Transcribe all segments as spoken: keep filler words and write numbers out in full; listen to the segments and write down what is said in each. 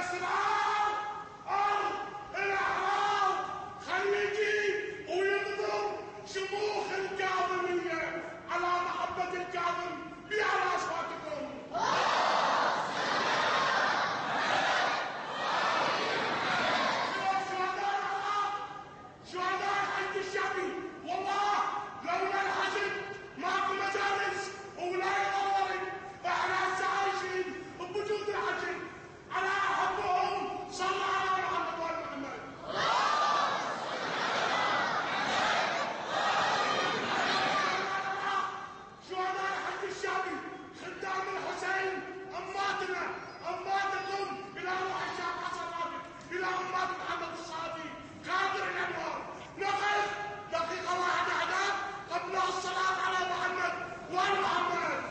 الأسرار أرض الأحرار خليجي وينظر شموخ الكاظمية على محبة الكاظم بأعلى أصواتكم. شهداء الحج الشعبي والله لولا الحشد ماكو مجالس وولاية الورد. احنا هسه عايشين بوجود الحشد على حبهم. صلى على محمد وآل محمد. شهداء الحج الشعبي خدام الحسين أماتنا أماتكم إلى روح الشعب حسن رابط إلى أمات محمد الصافي قادر الأنوار. نقف دقيقة واحدة أعداد قبل الصلاة على محمد وآل محمد.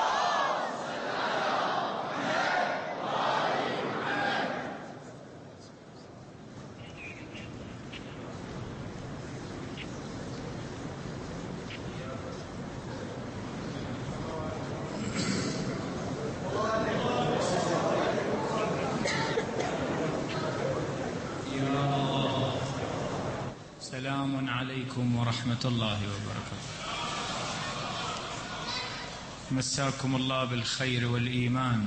سلام عليكم ورحمة الله وبركاته. مساكم الله بالخير والإيمان.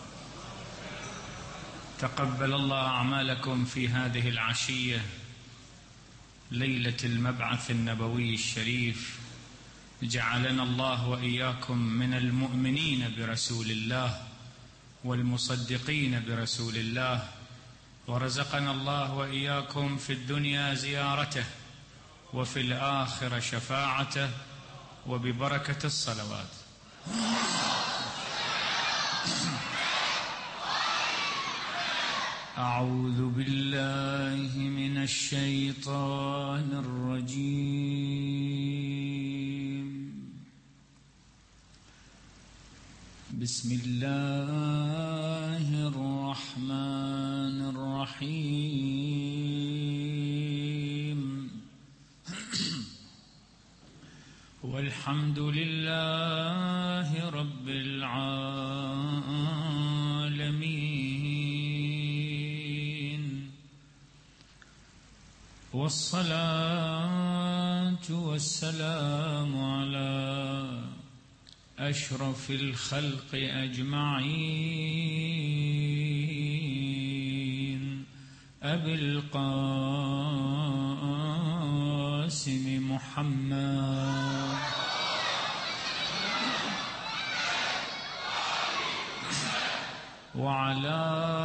تقبل الله أعمالكم في هذه العشية ليلة المبعث النبوي الشريف. جعلنا الله وإياكم من المؤمنين برسول الله والمصدقين برسول الله، ورزقنا الله وإياكم في الدنيا زيارته وفي الآخرة شفاعته وببركة الصلوات. أعوذ بالله من الشيطان الرجيم. بسم الله الرحمن الرحيم. والحمد لله رب العالمين، والصلاة والسلام على أشرف الخلق أجمعين، أبي القاسم محمد وعلى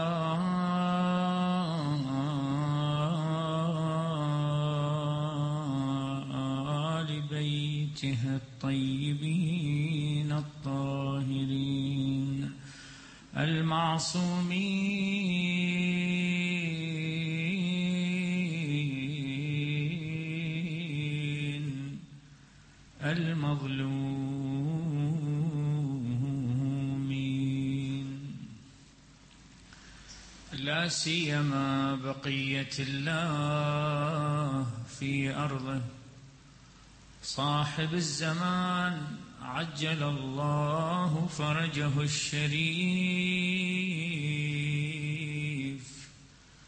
آل بيته الطيبين الطاهرين المعصومين المظلومين، لا سيما بقية الله في أرضه، صاحب الزمان عجل الله فرجه الشريف،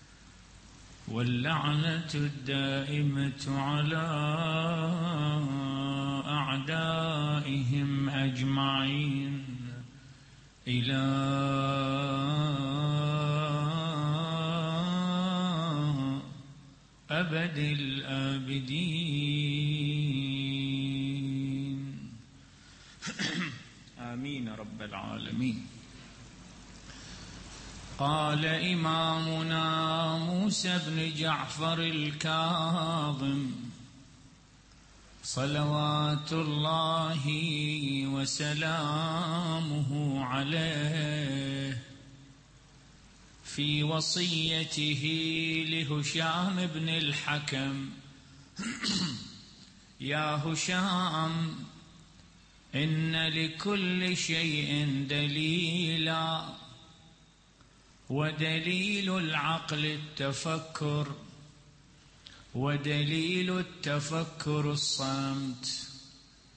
واللعنة الدائمة على أعدائهم أجمعين إلى أبد الآبدين. آمين رب العالمين. قال إمامنا موسى بن جعفر الكاظم صلوات الله وسلامه عليه في وصيته لهشام بن الحكم: يا هشام، إن لكل شيء دليلا، ودليل العقل التفكر، ودليل التفكر الصمت،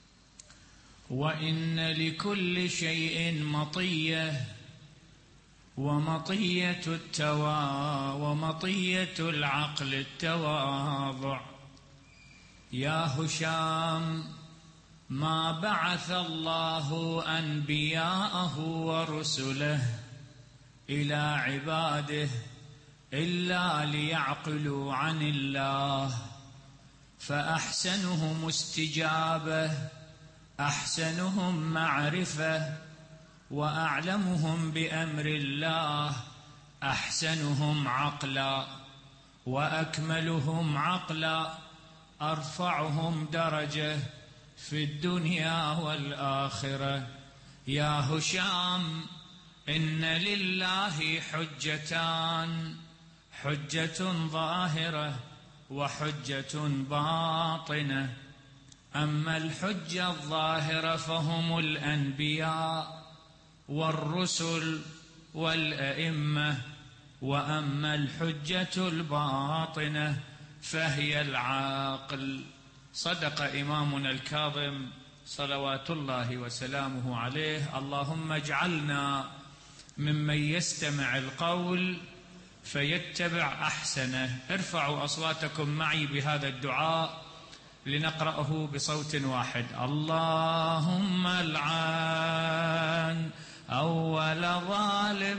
وإن لكل شيء مطية، ومطية التوا ومطية العقل التواضع. يا هشام، ما بعث الله أنبياءه ورسله إلى عباده إلا ليعقلوا عن الله، فأحسنهم استجابة أحسنهم معرفة، وأعلمهم بأمر الله أحسنهم عقلا، وأكملهم عقلا أرفعهم درجة في الدنيا والآخرة. يا هشام، إن لله حجتان، حجة ظاهرة وحجة باطنة. أما الحجة الظاهرة فهم الأنبياء والرسل والأئمة، وأما الحجة الباطنة فهي العاقل. صدق إمامنا الكاظم صلوات الله وسلامه عليه. اللهم اجعلنا ممن يستمع القول فيتبع أحسنه. ارفعوا أصواتكم معي بهذا الدعاء لنقرأه بصوت واحد. اللهم العن أول ظالم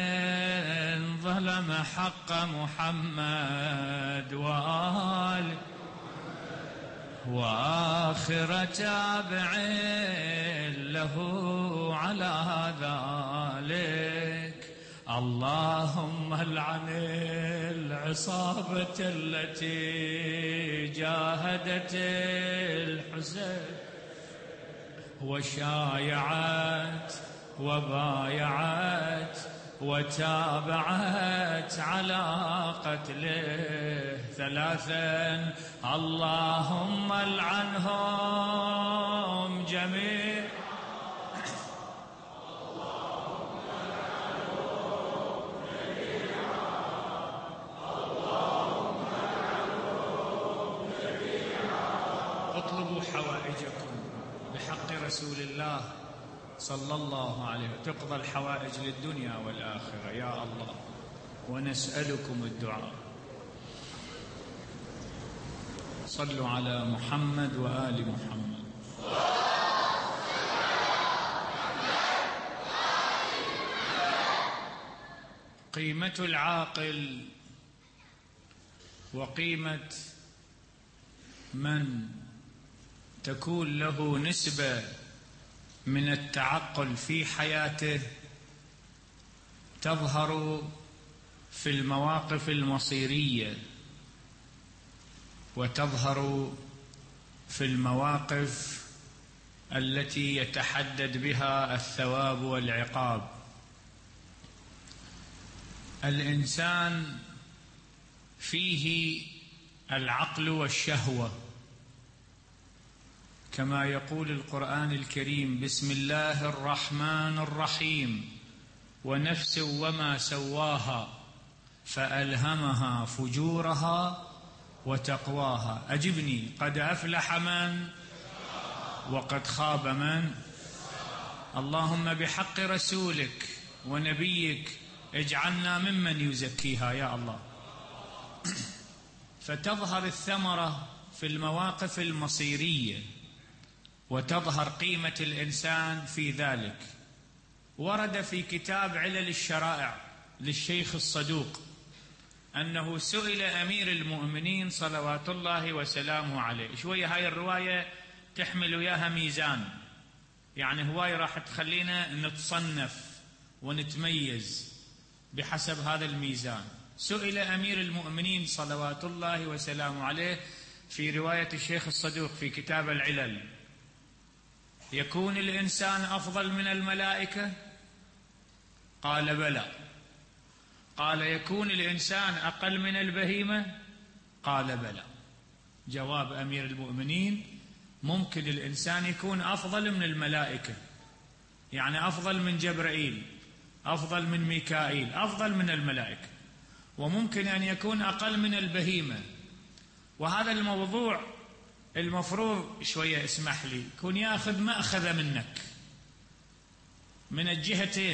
ظلم حق محمد وآله، وآخر تابع له على ذلك. اللهم العن العصابة التي جاهدت الحسين وشايعت وبايعت وتابعت على قتله. ثلاثا، اللهم العنهم جميعا. اطلبوا حوائجكم بحق رسول الله صلى الله عليه وسلم، تقضى الحوائج للدنيا والآخرة يا الله، ونسألكم الدعاء. صلوا على محمد وآل محمد. قيمة العاقل وقيمة من تكون له نسبة من التعقل في حياته تظهر في المواقف المصيرية، وتظهر في المواقف التي يتحدد بها الثواب والعقاب. الإنسان فيه العقل والشهوة، كما يقول القرآن الكريم: بسم الله الرحمن الرحيم، ونفس وما سواها فألهمها فجورها وتقواها. أجبني، قد أفلح من وقد خاب من. اللهم بحق رسولك ونبيك اجعلنا ممن يزكيها يا الله. فتظهر الثمرة في المواقف المصيرية، وتظهر قيمة الإنسان في ذلك. ورد في كتاب علل الشرائع للشيخ الصدوق أنه سئل أمير المؤمنين صلوات الله وسلامه عليه. شوية هاي الرواية تحمل وياها ميزان، يعني هواية راح تخلينا نتصنف ونتميز بحسب هذا الميزان. سئل أمير المؤمنين صلوات الله وسلامه عليه في رواية الشيخ الصدوق في كتاب العلل: يكون الإنسان أفضل من الملائكة؟ قال بلى. قال يكون الإنسان أقل من البهيمة؟ قال بلى. جواب أمير المؤمنين: ممكن الإنسان يكون أفضل من الملائكة، يعني أفضل من جبرائيل، أفضل من ميكائيل، أفضل من الملائكة، وممكن أن يكون أقل من البهيمة. وهذا الموضوع المفروض شوية اسمح لي يكون ياخذ مأخذ منك من الجهتين،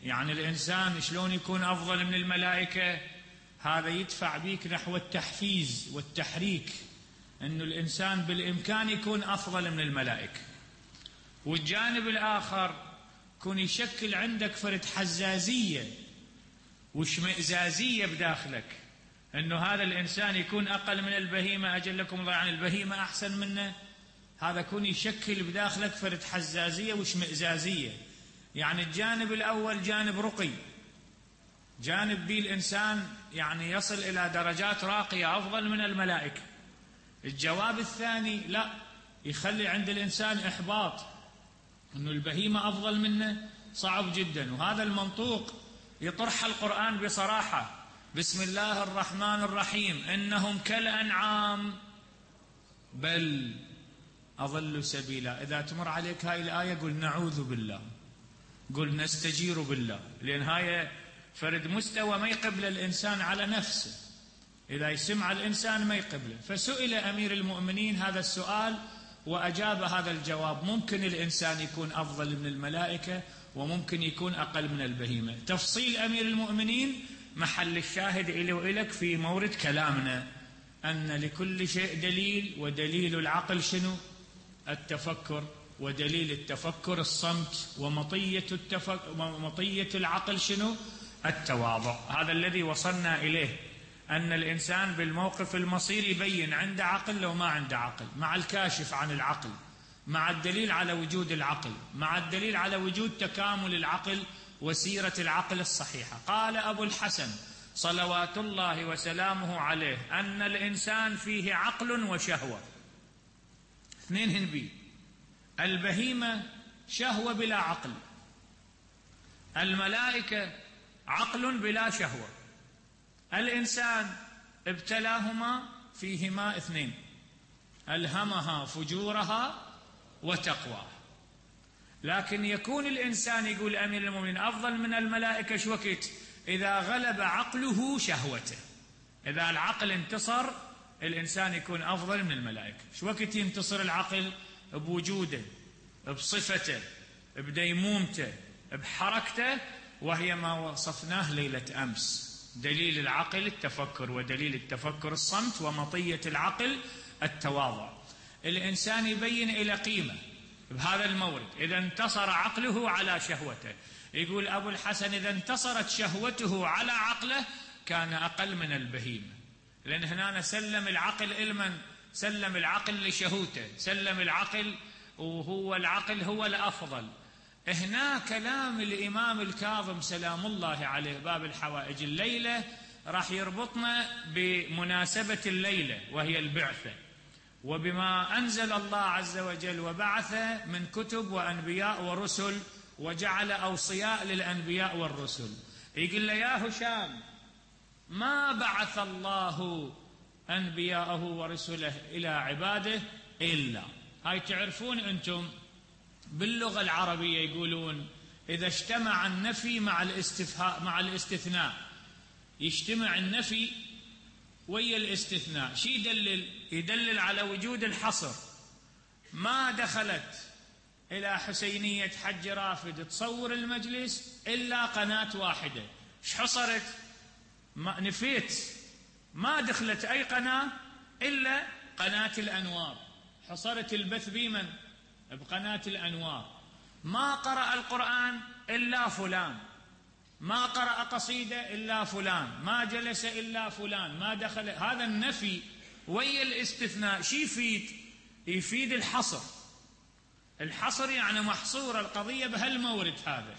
يعني الإنسان شلون يكون أفضل من الملائكة؟ هذا يدفع بيك نحو التحفيز والتحريك، أن الإنسان بالإمكان يكون أفضل من الملائكة. والجانب الآخر يكون يشكل عندك فرد حزازية واشمئزازية بداخلك، أنه هذا الإنسان يكون أقل من البهيمة، أجل لكم الله عن البهيمة أحسن منه. هذا يكون يشكل بداخلك فرد حزازية واشمئزازية. يعني الجانب الأول جانب رقي، جانب به الإنسان يعني يصل إلى درجات راقية أفضل من الملائكة. الجواب الثاني لا، يخلي عند الإنسان إحباط، أنه البهيمة أفضل منه، صعب جدا. وهذا المنطوق يطرح القرآن بصراحة: بسم الله الرحمن الرحيم، إنهم كالأنعام بل أضل سبيلا. إذا تمر عليك هاي الآية قل نعوذ بالله، قل نستجير بالله، لأن هاي فرد مستوى ما يقبل الإنسان على نفسه، إذا يسمع الإنسان ما يقبله. فسئل أمير المؤمنين هذا السؤال وأجاب هذا الجواب: ممكن الإنسان يكون أفضل من الملائكة وممكن يكون أقل من البهيمة. تفصيل أمير المؤمنين محل الشاهد إلي وإلك في مورد كلامنا، أن لكل شيء دليل، ودليل العقل شنو؟ التفكر، ودليل التفكر الصمت، ومطية التفكر ومطية العقل شنو؟ التواضع. هذا الذي وصلنا إليه، أن الإنسان بالموقف المصير يبين عنده عقل لو ما عنده عقل، مع الكاشف عن العقل، مع الدليل على وجود العقل، مع الدليل على وجود تكامل العقل وسيرة العقل الصحيحة. قال أبو الحسن صلوات الله وسلامه عليه أن الإنسان فيه عقل وشهوة، اثنين هنبي. البهيمة شهوة بلا عقل، الملائكة عقل بلا شهوة. الإنسان ابتلاهما فيهما اثنين: ألهمها فجورها وتقواها. لكن يكون الإنسان، يقول أمير المؤمنين، أفضل من الملائكة شو وقت؟ إذا غلب عقله شهوته. إذا العقل انتصر الإنسان يكون أفضل من الملائكة. شو وقت ينتصر العقل؟ بوجوده، بصفته، بديمومته، بحركته، وهي ما وصفناه ليلة أمس: دليل العقل التفكر، ودليل التفكر الصمت، ومطية العقل التواضع. الإنسان يبين إلى قيمة بهذا المورد إذا انتصر عقله على شهوته. يقول أبو الحسن: إذا انتصرت شهوته على عقله كان أقل من البهيمة، لأن هنا سلم العقل إلمن؟ سلم العقل لشهوته، سلم العقل، وهو العقل هو الأفضل. هنا كلام الإمام الكاظم سلام الله عليه باب الحوائج الليلة راح يربطنا بمناسبة الليلة وهي البعثة، وبما أنزل الله عز وجل وبعث من كتب وأنبياء ورسل، وجعل أوصياء للأنبياء والرسل. يقول له: يا هشام، ما بعث الله أنبياءه ورسله إلى عباده إلا. هاي تعرفون أنتم باللغة العربية يقولون إذا اجتمع النفي مع الاستفهاء مع الاستثناء، يجتمع النفي ويا الاستثناء، شي يدلل؟ يدلل على وجود الحصر. ما دخلت إلى حسينية حج رافد تصور المجلس إلا قناة واحدة. ايش حصرت؟ ما نفيت، ما دخلت أي قناة إلا قناة الأنوار، حصرت البث بمن؟ بقناة الأنوار. ما قرأ القرآن إلا فلان، ما قرأ قصيدة إلا فلان، ما جلس إلا فلان، ما دخل. هذا النفي ويا الاستثناء شي يفيد؟ يفيد الحصر. الحصر يعني محصورة القضية بهالمورد هذا.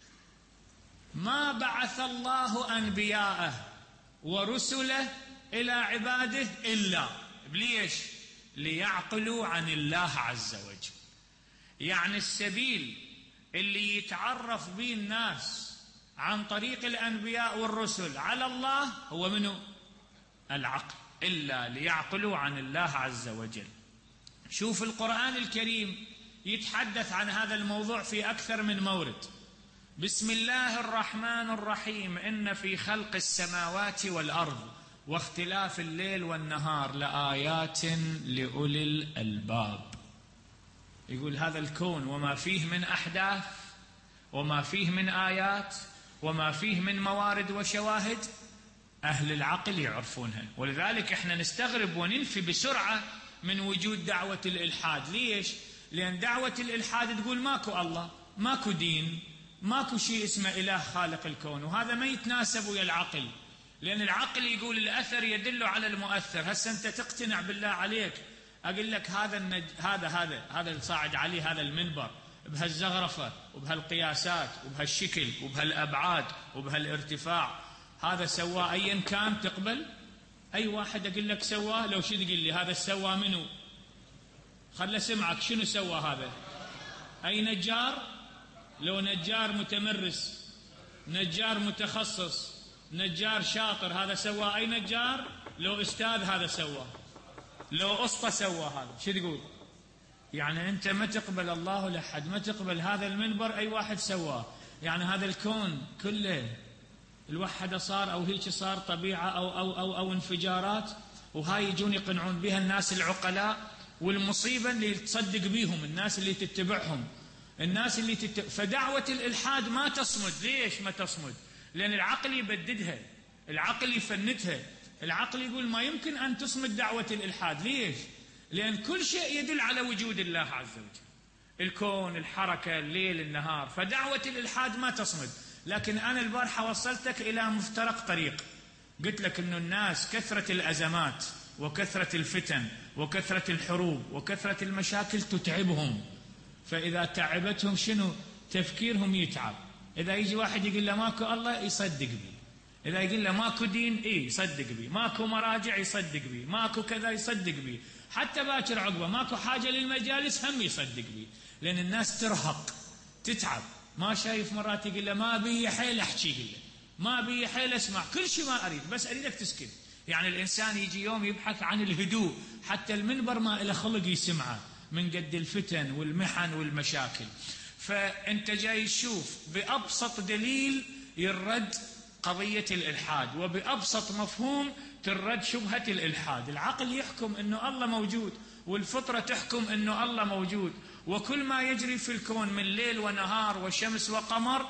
ما بعث الله أنبياءه ورسله إلى عباده إلا. ليش؟ ليعقلوا عن الله عز وجل. يعني السبيل اللي يتعرف به الناس عن طريق الأنبياء والرسل على الله هو منه؟ العقل. إلا ليعقلوا عن الله عز وجل. شوف القرآن الكريم يتحدث عن هذا الموضوع في أكثر من مورد. بسم الله الرحمن الرحيم: إن في خلق السماوات والأرض واختلاف الليل والنهار لآيات لأولي الألباب. يقول هذا الكون وما فيه من أحداث وما فيه من آيات وما فيه من موارد وشواهد أهل العقل يعرفونها. ولذلك احنا نستغرب وننفي بسرعة من وجود دعوة الإلحاد. ليش؟ لأن دعوة الإلحاد تقول ماكو الله، ماكو دين، ماكو شيء اسمه إله خالق الكون، وهذا ما يتناسب ويا العقل، لأن العقل يقول الأثر يدل على المؤثر. هسه أنت تقتنع بالله عليك أقول لك هذا النج... هذا هذا هذا اللي صاعد عليه هذا المنبر بهالزغرفة وبهالقياسات وبهالشكل وبهالأبعاد وبهالارتفاع، هذا سواه أيا كان تقبل؟ أي واحد أقول لك سواه، لو شو تقول لي هذا سواه منو؟ خل اسمعك شنو سوى هذا؟ أي نجار؟ لو نجار متمرس، نجار متخصص، نجار شاطر، هذا سواه أي نجار؟ لو أستاذ هذا سواه، لو أسطى سوى هذا. شو تقول؟ يعني أنت ما تقبل الله لحد، ما تقبل هذا المنبر أي واحد سواه، يعني هذا الكون كله الوحدة صار أو هيك صار طبيعة أو, أو, أو, أو انفجارات، وهاي يجون يقنعون بها الناس العقلاء. والمصيبة اللي تصدق بيهم الناس اللي تتبعهم، الناس اللي تت... فدعوة الإلحاد ما تصمد. ليش ما تصمد؟ لأن العقل يبددها، العقل يفندها، العقل يقول ما يمكن أن تصمد دعوة الإلحاد. ليش؟ لأن كل شيء يدل على وجود الله عز وجل، الكون، الحركة، الليل، النهار، فدعوة الإلحاد ما تصمد. لكن أنا البارحة وصلتك إلى مفترق طريق، قلت لك أن الناس كثرة الأزمات وكثرة الفتن وكثرة الحروب وكثرة المشاكل تتعبهم، فإذا تعبتهم شنو؟ تفكيرهم يتعب. إذا يجي واحد يقول له ماكو الله يصدق بي، إذا يقول له ماكو دين إيه يصدق بي، ماكو مراجع يصدق بي، ماكو كذا يصدق بي، حتى باكر عقبه ماكو حاجة للمجالس هم يصدق بي، لأن الناس ترهق تتعب. ما شايف مرات يقول له ما بي حيل أحكي، يقول له ما بي حيل أسمع، كل شيء ما أريد بس أريدك تسكت. يعني الإنسان يجي يوم يبحث عن الهدوء، حتى المنبر ما إله خلق يسمعه من قد الفتن والمحن والمشاكل. فأنت جاي تشوف بأبسط دليل يرد قضية الإلحاد، وبأبسط مفهوم ترد شبهة الإلحاد. العقل يحكم أنه الله موجود، والفطرة تحكم أنه الله موجود، وكل ما يجري في الكون من ليل ونهار وشمس وقمر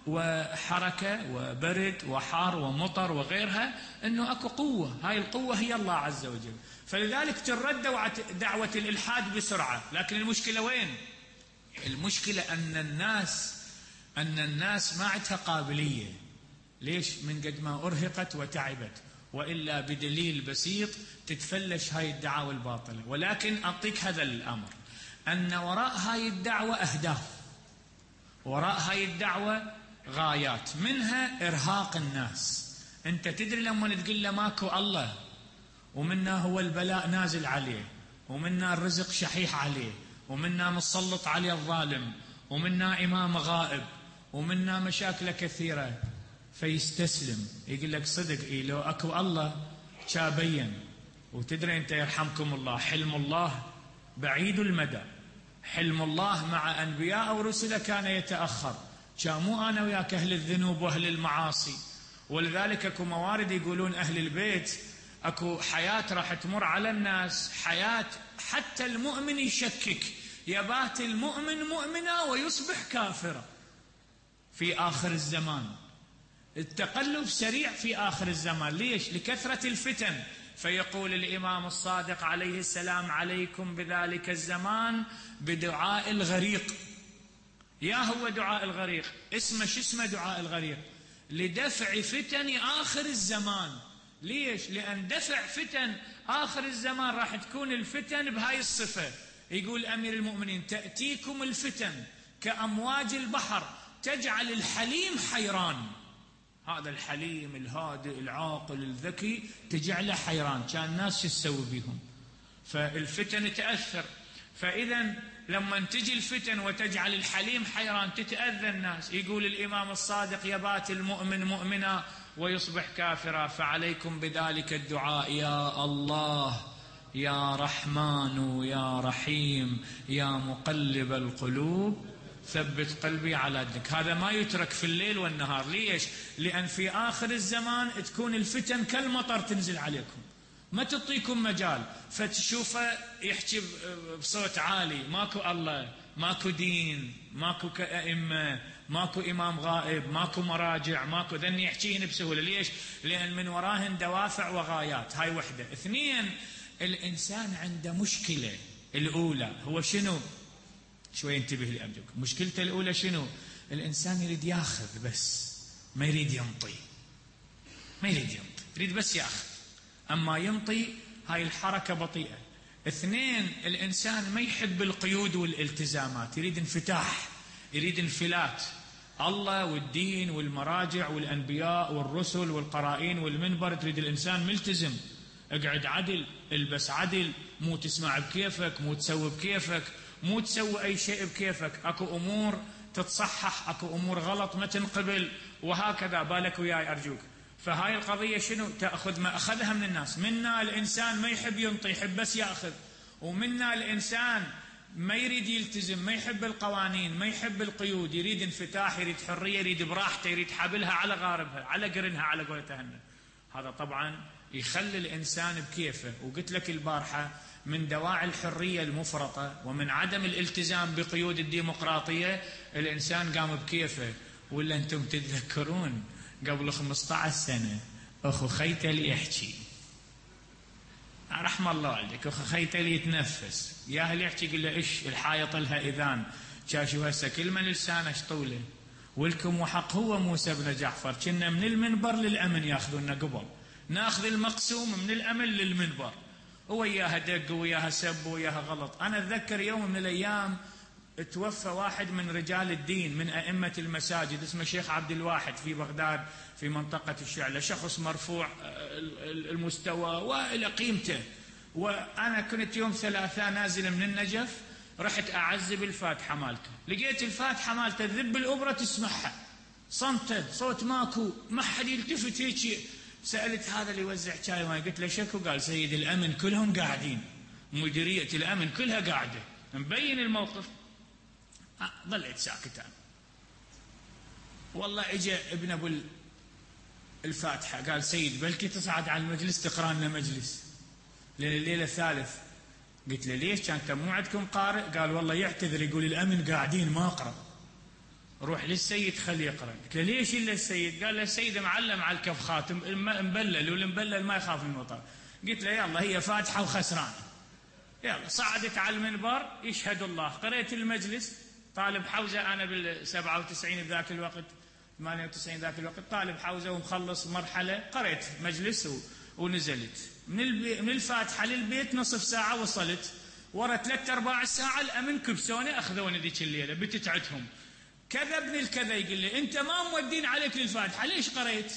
وحركة وبرد وحار ومطر وغيرها أنه أكو قوة، هاي القوة هي الله عز وجل. فلذلك ترد دعوة الإلحاد بسرعة. لكن المشكلة وين؟ المشكلة أن الناس أن الناس ما عندها قابلية. ليش؟ من قد ما أرهقت وتعبت، وإلا بدليل بسيط تتفلش هاي الدعوة الباطلة. ولكن أعطيك هذا الأمر، أن وراء هاي الدعوة أهداف، وراء هاي الدعوة غايات، منها إرهاق الناس. أنت تدري لما تقول له ماكو الله، ومنا هو البلاء نازل عليه، ومنا الرزق شحيح عليه، ومنا مسلط عليه الظالم، ومنا إمام غائب، ومنا مشاكل كثيرة، فيستسلم يقول لك صدق إيه لو أكو الله شابين. وتدري أنت يرحمكم الله حلم الله بعيد المدى، حلم الله مع أنبياء ورسله كان يتأخر، كامو أنا وياك أهل الذنوب وأهل المعاصي. ولذلك أكو موارد يقولون أهل البيت أكو حياة راح تمر على الناس، حياة حتى المؤمن يشكك، يبات المؤمن مؤمنا ويصبح كافرا في آخر الزمان. التقلب سريع في آخر الزمان. ليش؟ لكثرة الفتن. فيقول الإمام الصادق عليه السلام عليكم بذلك الزمان بدعاء الغريق. يا هو دعاء الغريق اسمه شو اسمه دعاء الغريق؟ لدفع فتن آخر الزمان. ليش؟ لأن دفع فتن آخر الزمان راح تكون الفتن بهاي الصفة. يقول أمير المؤمنين تأتيكم الفتن كأمواج البحر تجعل الحليم حيران. هذا الحليم الهادئ العاقل الذكي تجعله حيران، كان الناس شو تسوي بيهم؟ فالفتن تأثر. فإذا لما تجي الفتن وتجعل الحليم حيران تتأذى الناس. يقول الإمام الصادق يبات المؤمن مؤمنا ويصبح كافرا. فعليكم بذلك الدعاء يا الله يا رحمن يا رحيم يا مقلب القلوب ثبت قلبي على دينك. هذا ما يترك في الليل والنهار. ليش؟ لأن في آخر الزمان تكون الفتن كالمطر تنزل عليكم، ما تعطيكم مجال. فتشوفه يحكي بصوت عالي ماكو الله، ماكو دين، ماكو أئمة، ماكو إمام غائب، ماكو مراجع، ماكو ذن يحكيهن بسهولة. ليش؟ لأن من وراهن دوافع وغايات. هاي وحدة. اثنين، الإنسان عنده مشكلة. الأولى هو شنو؟ شوي انتبه لي أرجوك. مشكلته الأولى شنو؟ الإنسان يريد ياخذ بس، ما يريد ينطي. ما يريد ينطي، يريد بس ياخذ. أما ينطي هاي الحركة بطيئة. اثنين، الإنسان ما يحب القيود والالتزامات، يريد انفتاح، يريد انفلات. الله والدين والمراجع والأنبياء والرسل والقرائن والمنبر، تريد الإنسان ملتزم. اقعد عدل، البس عدل، مو تسمع بكيفك، مو تسوي بكيفك، مو تسوي أي شيء بكيفك. أكو أمور تتصحح، أكو أمور غلط ما تنقبل، وهكذا. بالك وياي أرجوك. فهاي القضية شنو؟ تأخذ ما أخذها من الناس. منا الإنسان ما يحب ينطي، يحب بس يأخذ. ومنا الإنسان ما يريد يلتزم، ما يحب القوانين، ما يحب القيود، يريد انفتاح، يريد حرية، يريد براحته، يريد حبلها على غاربها، على قرنها، على قولتها. هذا طبعا يخلي الإنسان بكيفه. وقلت لك البارحة من دواعي الحرية المفرطة ومن عدم الالتزام بقيود الديمقراطية الإنسان قام بكيفه. ولا أنتم تتذكرون قبل خمسة عشر سنة أخو خيتلي يحكي، رحم الله عليك، أخو خيتلي يتنفس، ياهل يحكي يقول له إيش الحايط لها إذان، شاشوا هسه كل من لسانه طوله. ولكم وحق هو موسى بن جعفر، كنا من المنبر للأمن ياخذونا قبل، ناخذ المقسوم من الأمن للمنبر، وياها دق وياها سب وياها غلط. أنا أتذكر يوم من الأيام توفى واحد من رجال الدين من أئمة المساجد اسمه شيخ عبد الواحد في بغداد في منطقة الشعلة، شخص مرفوع المستوى وإلى قيمته. وأنا كنت يوم ثلاثاء نازل من النجف، رحت أعزب الفاتحة مالته، لقيت الفاتحة مالته ذب الأبرة تسمعها صمتة، صوت ماكو، ما حد يلتفت هيك. سألت هذا اللي يوزع شاي ماي، قلت له شكو؟ قال سيد الأمن كلهم قاعدين، مديرية الأمن كلها قاعدة، مبين الموقف. آه ظليت ساكت أنا. والله اجى ابن ابو الفاتحة قال سيد بلكي تصعد على المجلس تقرأ لنا مجلس لأن الليلة الثالث. قلت له ليش؟ كان مو عندكم قارئ؟ قال والله يعتذر، يقول الأمن قاعدين ما أقرأ. روح للسيد خليه يقرأ. قلت له ليش إلا السيد؟ قال له السيد معلم على الكف خاتم مبلل، والمبلل ما يخاف من المطر. قلت له يلا هي فاتحة وخسران. يلا صعدت على المنبر يشهد الله، قرأت المجلس، طالب حوزة أنا بالسبعة وتسعين بذاك الوقت، ثمانية وتسعين ذاك الوقت، طالب حوزة ومخلص مرحلة، قرأت مجلس ونزلت من, البي... من الفاتحة للبيت نصف ساعة وصلت. ورا ثلاث أرباع الساعة الأمن كبسوني أخذوني ذيك الليلة بتتعتهم. كذبني الكذا، يقول لي أنت ما مودين عليك للفاتحة ليش قرأت؟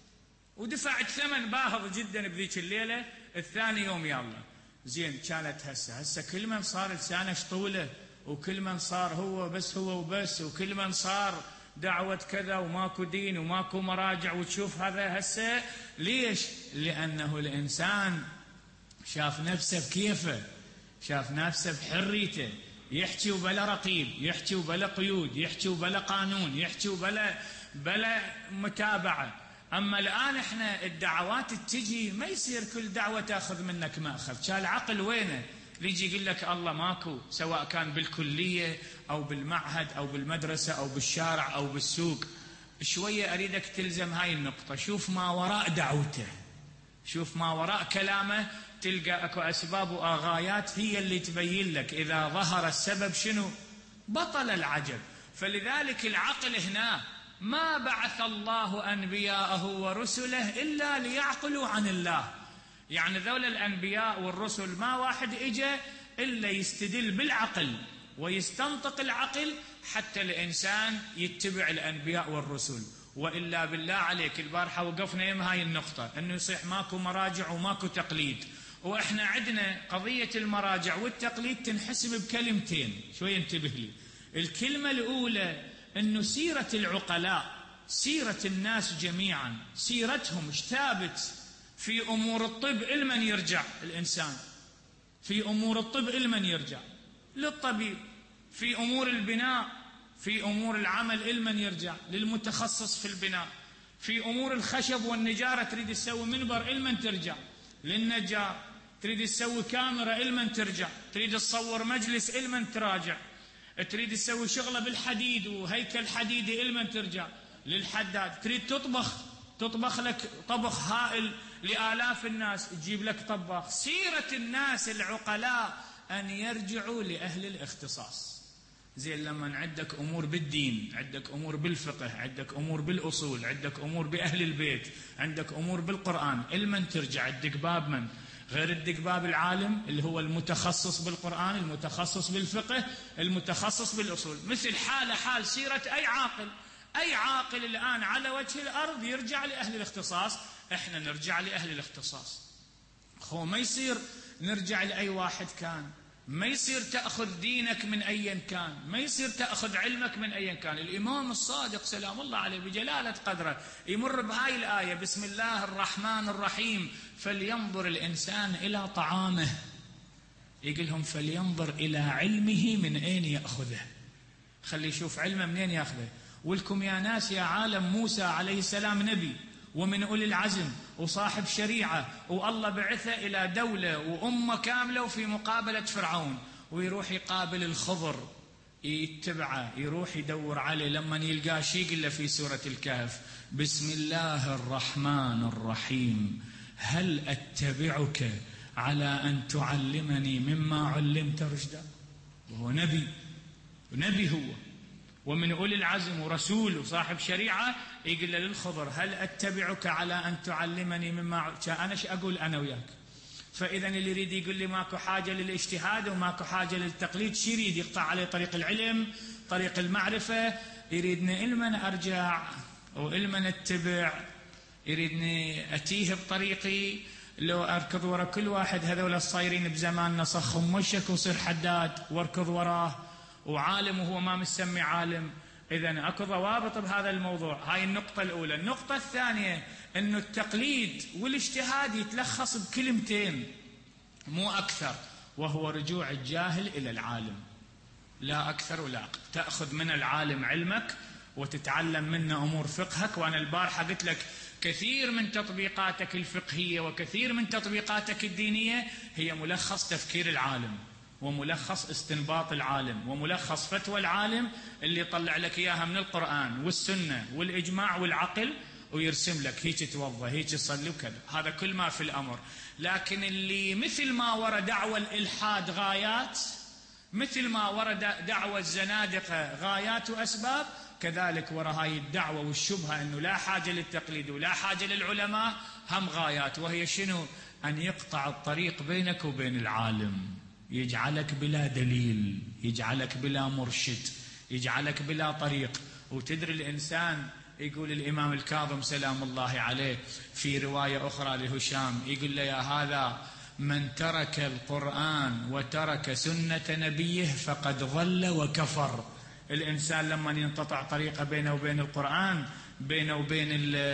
ودفعت ثمن باهظ جدا بذيك الليلة. الثاني يوم يلا زين كانت هسه هسه كل من صار لسانه شطوله، وكل من صار هو بس هو وبس، وكل من صار دعوة كذا وماكو دين وماكو مراجع. وتشوف هذا هسه ليش؟ لأنه الإنسان شاف نفسه بكيفه، شاف نفسه بحريته، يحكي وبلا رقيب، يحكي وبلا قيود، يحكي وبلا قانون، يحكي وبلا بلا متابعة. أما الآن إحنا الدعوات تجي ما يصير كل دعوة تأخذ منك مأخذ. شال العقل وينه؟ يجي يقول لك الله ماكو، سواء كان بالكلية أو بالمعهد أو بالمدرسة أو بالشارع أو بالسوق. شوية أريدك تلزم هاي النقطة، شوف ما وراء دعوته، شوف ما وراء كلامه، تلقى أكو أسباب وآغايات هي اللي تبين لك. إذا ظهر السبب شنو؟ بطل العجب. فلذلك العقل هنا ما بعث الله أنبياءه ورسله إلا ليعقلوا عن الله. يعني ذول الأنبياء والرسل ما واحد إجا إلا يستدل بالعقل ويستنطق العقل حتى الإنسان يتبع الأنبياء والرسل. وإلا بالله عليك البارحة وقفنا يم هاي النقطة أنه يصيح ماكو مراجع وماكو تقليد. وإحنا عندنا قضية المراجع والتقليد تنحسب بكلمتين، شوي انتبه لي. الكلمة الأولى أنه سيرة العقلاء، سيرة الناس جميعا، سيرتهم اشتابت في أمور الطب إلمن يرجع الإنسان، في أمور الطب إلمن يرجع للطبيب، في أمور البناء، في أمور العمل إلمن يرجع للمتخصص في البناء، في أمور الخشب والنجارة تريد تسوي منبر إلمن ترجع للنجار، تريد تسوي كاميرا إلمن ترجع، تريد تصور مجلس إلمن تراجع. تريد تسوي شغلة بالحديد وهيكل حديدي لمن ترجع؟ للحداد. تريد تطبخ تطبخ لك طبخ هائل لآلاف الناس، تجيب لك طباخ. سيرة الناس العقلاء أن يرجعوا لأهل الاختصاص. زين لما عندك أمور بالدين، عندك أمور بالفقه، عندك أمور بالأصول، عندك أمور بأهل البيت، عندك أمور بالقرآن، المن ترجع؟ الدقباب من؟ غير الدقباب العالم اللي هو المتخصص بالقرآن، المتخصص بالفقه، المتخصص بالأصول. مثل حال حال سيرة أي عاقل. أي عاقل الآن على وجه الأرض يرجع لأهل الاختصاص. إحنا نرجع لأهل الاختصاص. هو ما يصير نرجع لأي واحد كان، ما يصير تأخذ دينك من أي كان، ما يصير تأخذ علمك من أي كان. الإمام الصادق سلام الله عليه بجلالة قدره يمر بهاي الآية: بسم الله الرحمن الرحيم فلينظر الإنسان إلى طعامه. يقولهم فلينظر إلى علمه من أين يأخذه. خلي يشوف علمه من أين يأخذه. ولكم يا ناس يا عالم موسى عليه السلام نبي ومن أولي العزم وصاحب شريعة، والله بعثه إلى دولة وأمة كاملة وفي مقابلة فرعون، ويروح يقابل الخضر يتبعه، يروح يدور عليه. لما يلقاه شي يقول له في سورة الكهف: بسم الله الرحمن الرحيم هل أتبعك على أن تعلمني مما علمت رشدا. وهو نبي، نبي هو ومن أولي العزم ورسول وصاحب شريعة، يقول له للخضر: هل أتبعك على أن تعلمني مما أنا شو أقول أنا وياك. فإذا اللي يريد يقول لي ماكو حاجة للاجتهاد وماكو حاجة للتقليد، شي يريد؟ يقطع عليه طريق العلم، طريق المعرفة. يريدني إلمن أرجع وإلمن أتبع، يريدني أتيه بطريقي. لو أركض ورا كل واحد هذول الصايرين بزماننا صخهم مشك وصير حداد واركض وراه وعالم وهو ما مسمي عالم. إذن أكو ضوابط بهذا الموضوع. هاي النقطة الأولى. النقطة الثانية أنه التقليد والاجتهاد يتلخص بكلمتين مو أكثر، وهو رجوع الجاهل إلى العالم، لا أكثر ولا أقل. تأخذ من العالم علمك وتتعلم منه أمور فقهك. وأنا البارحة قلت لك كثير من تطبيقاتك الفقهية وكثير من تطبيقاتك الدينية هي ملخص تفكير العالم وملخص استنباط العالم وملخص فتوى العالم اللي يطلع لك إياها من القرآن والسنة والإجماع والعقل، ويرسم لك هيك توضى هيك تصلي وكذا. هذا كل ما في الأمر. لكن اللي مثل ما ورد دعوة الإلحاد غايات، مثل ما ورد دعوة الزنادقة غايات وأسباب، كذلك وراء هاي الدعوة والشبهة أنه لا حاجة للتقليد ولا حاجة للعلماء هم غايات. وهي شنو؟ أن يقطع الطريق بينك وبين العالم، يجعلك بلا دليل، يجعلك بلا مرشد، يجعلك بلا طريق. وتدري الإنسان، يقول الإمام الكاظم سلام الله عليه في رواية أخرى لهشام، يقول له: يا هذا من ترك القرآن وترك سنة نبيه فقد ضل وكفر. الإنسان لما ينقطع طريقه بينه وبين القرآن، بينه وبين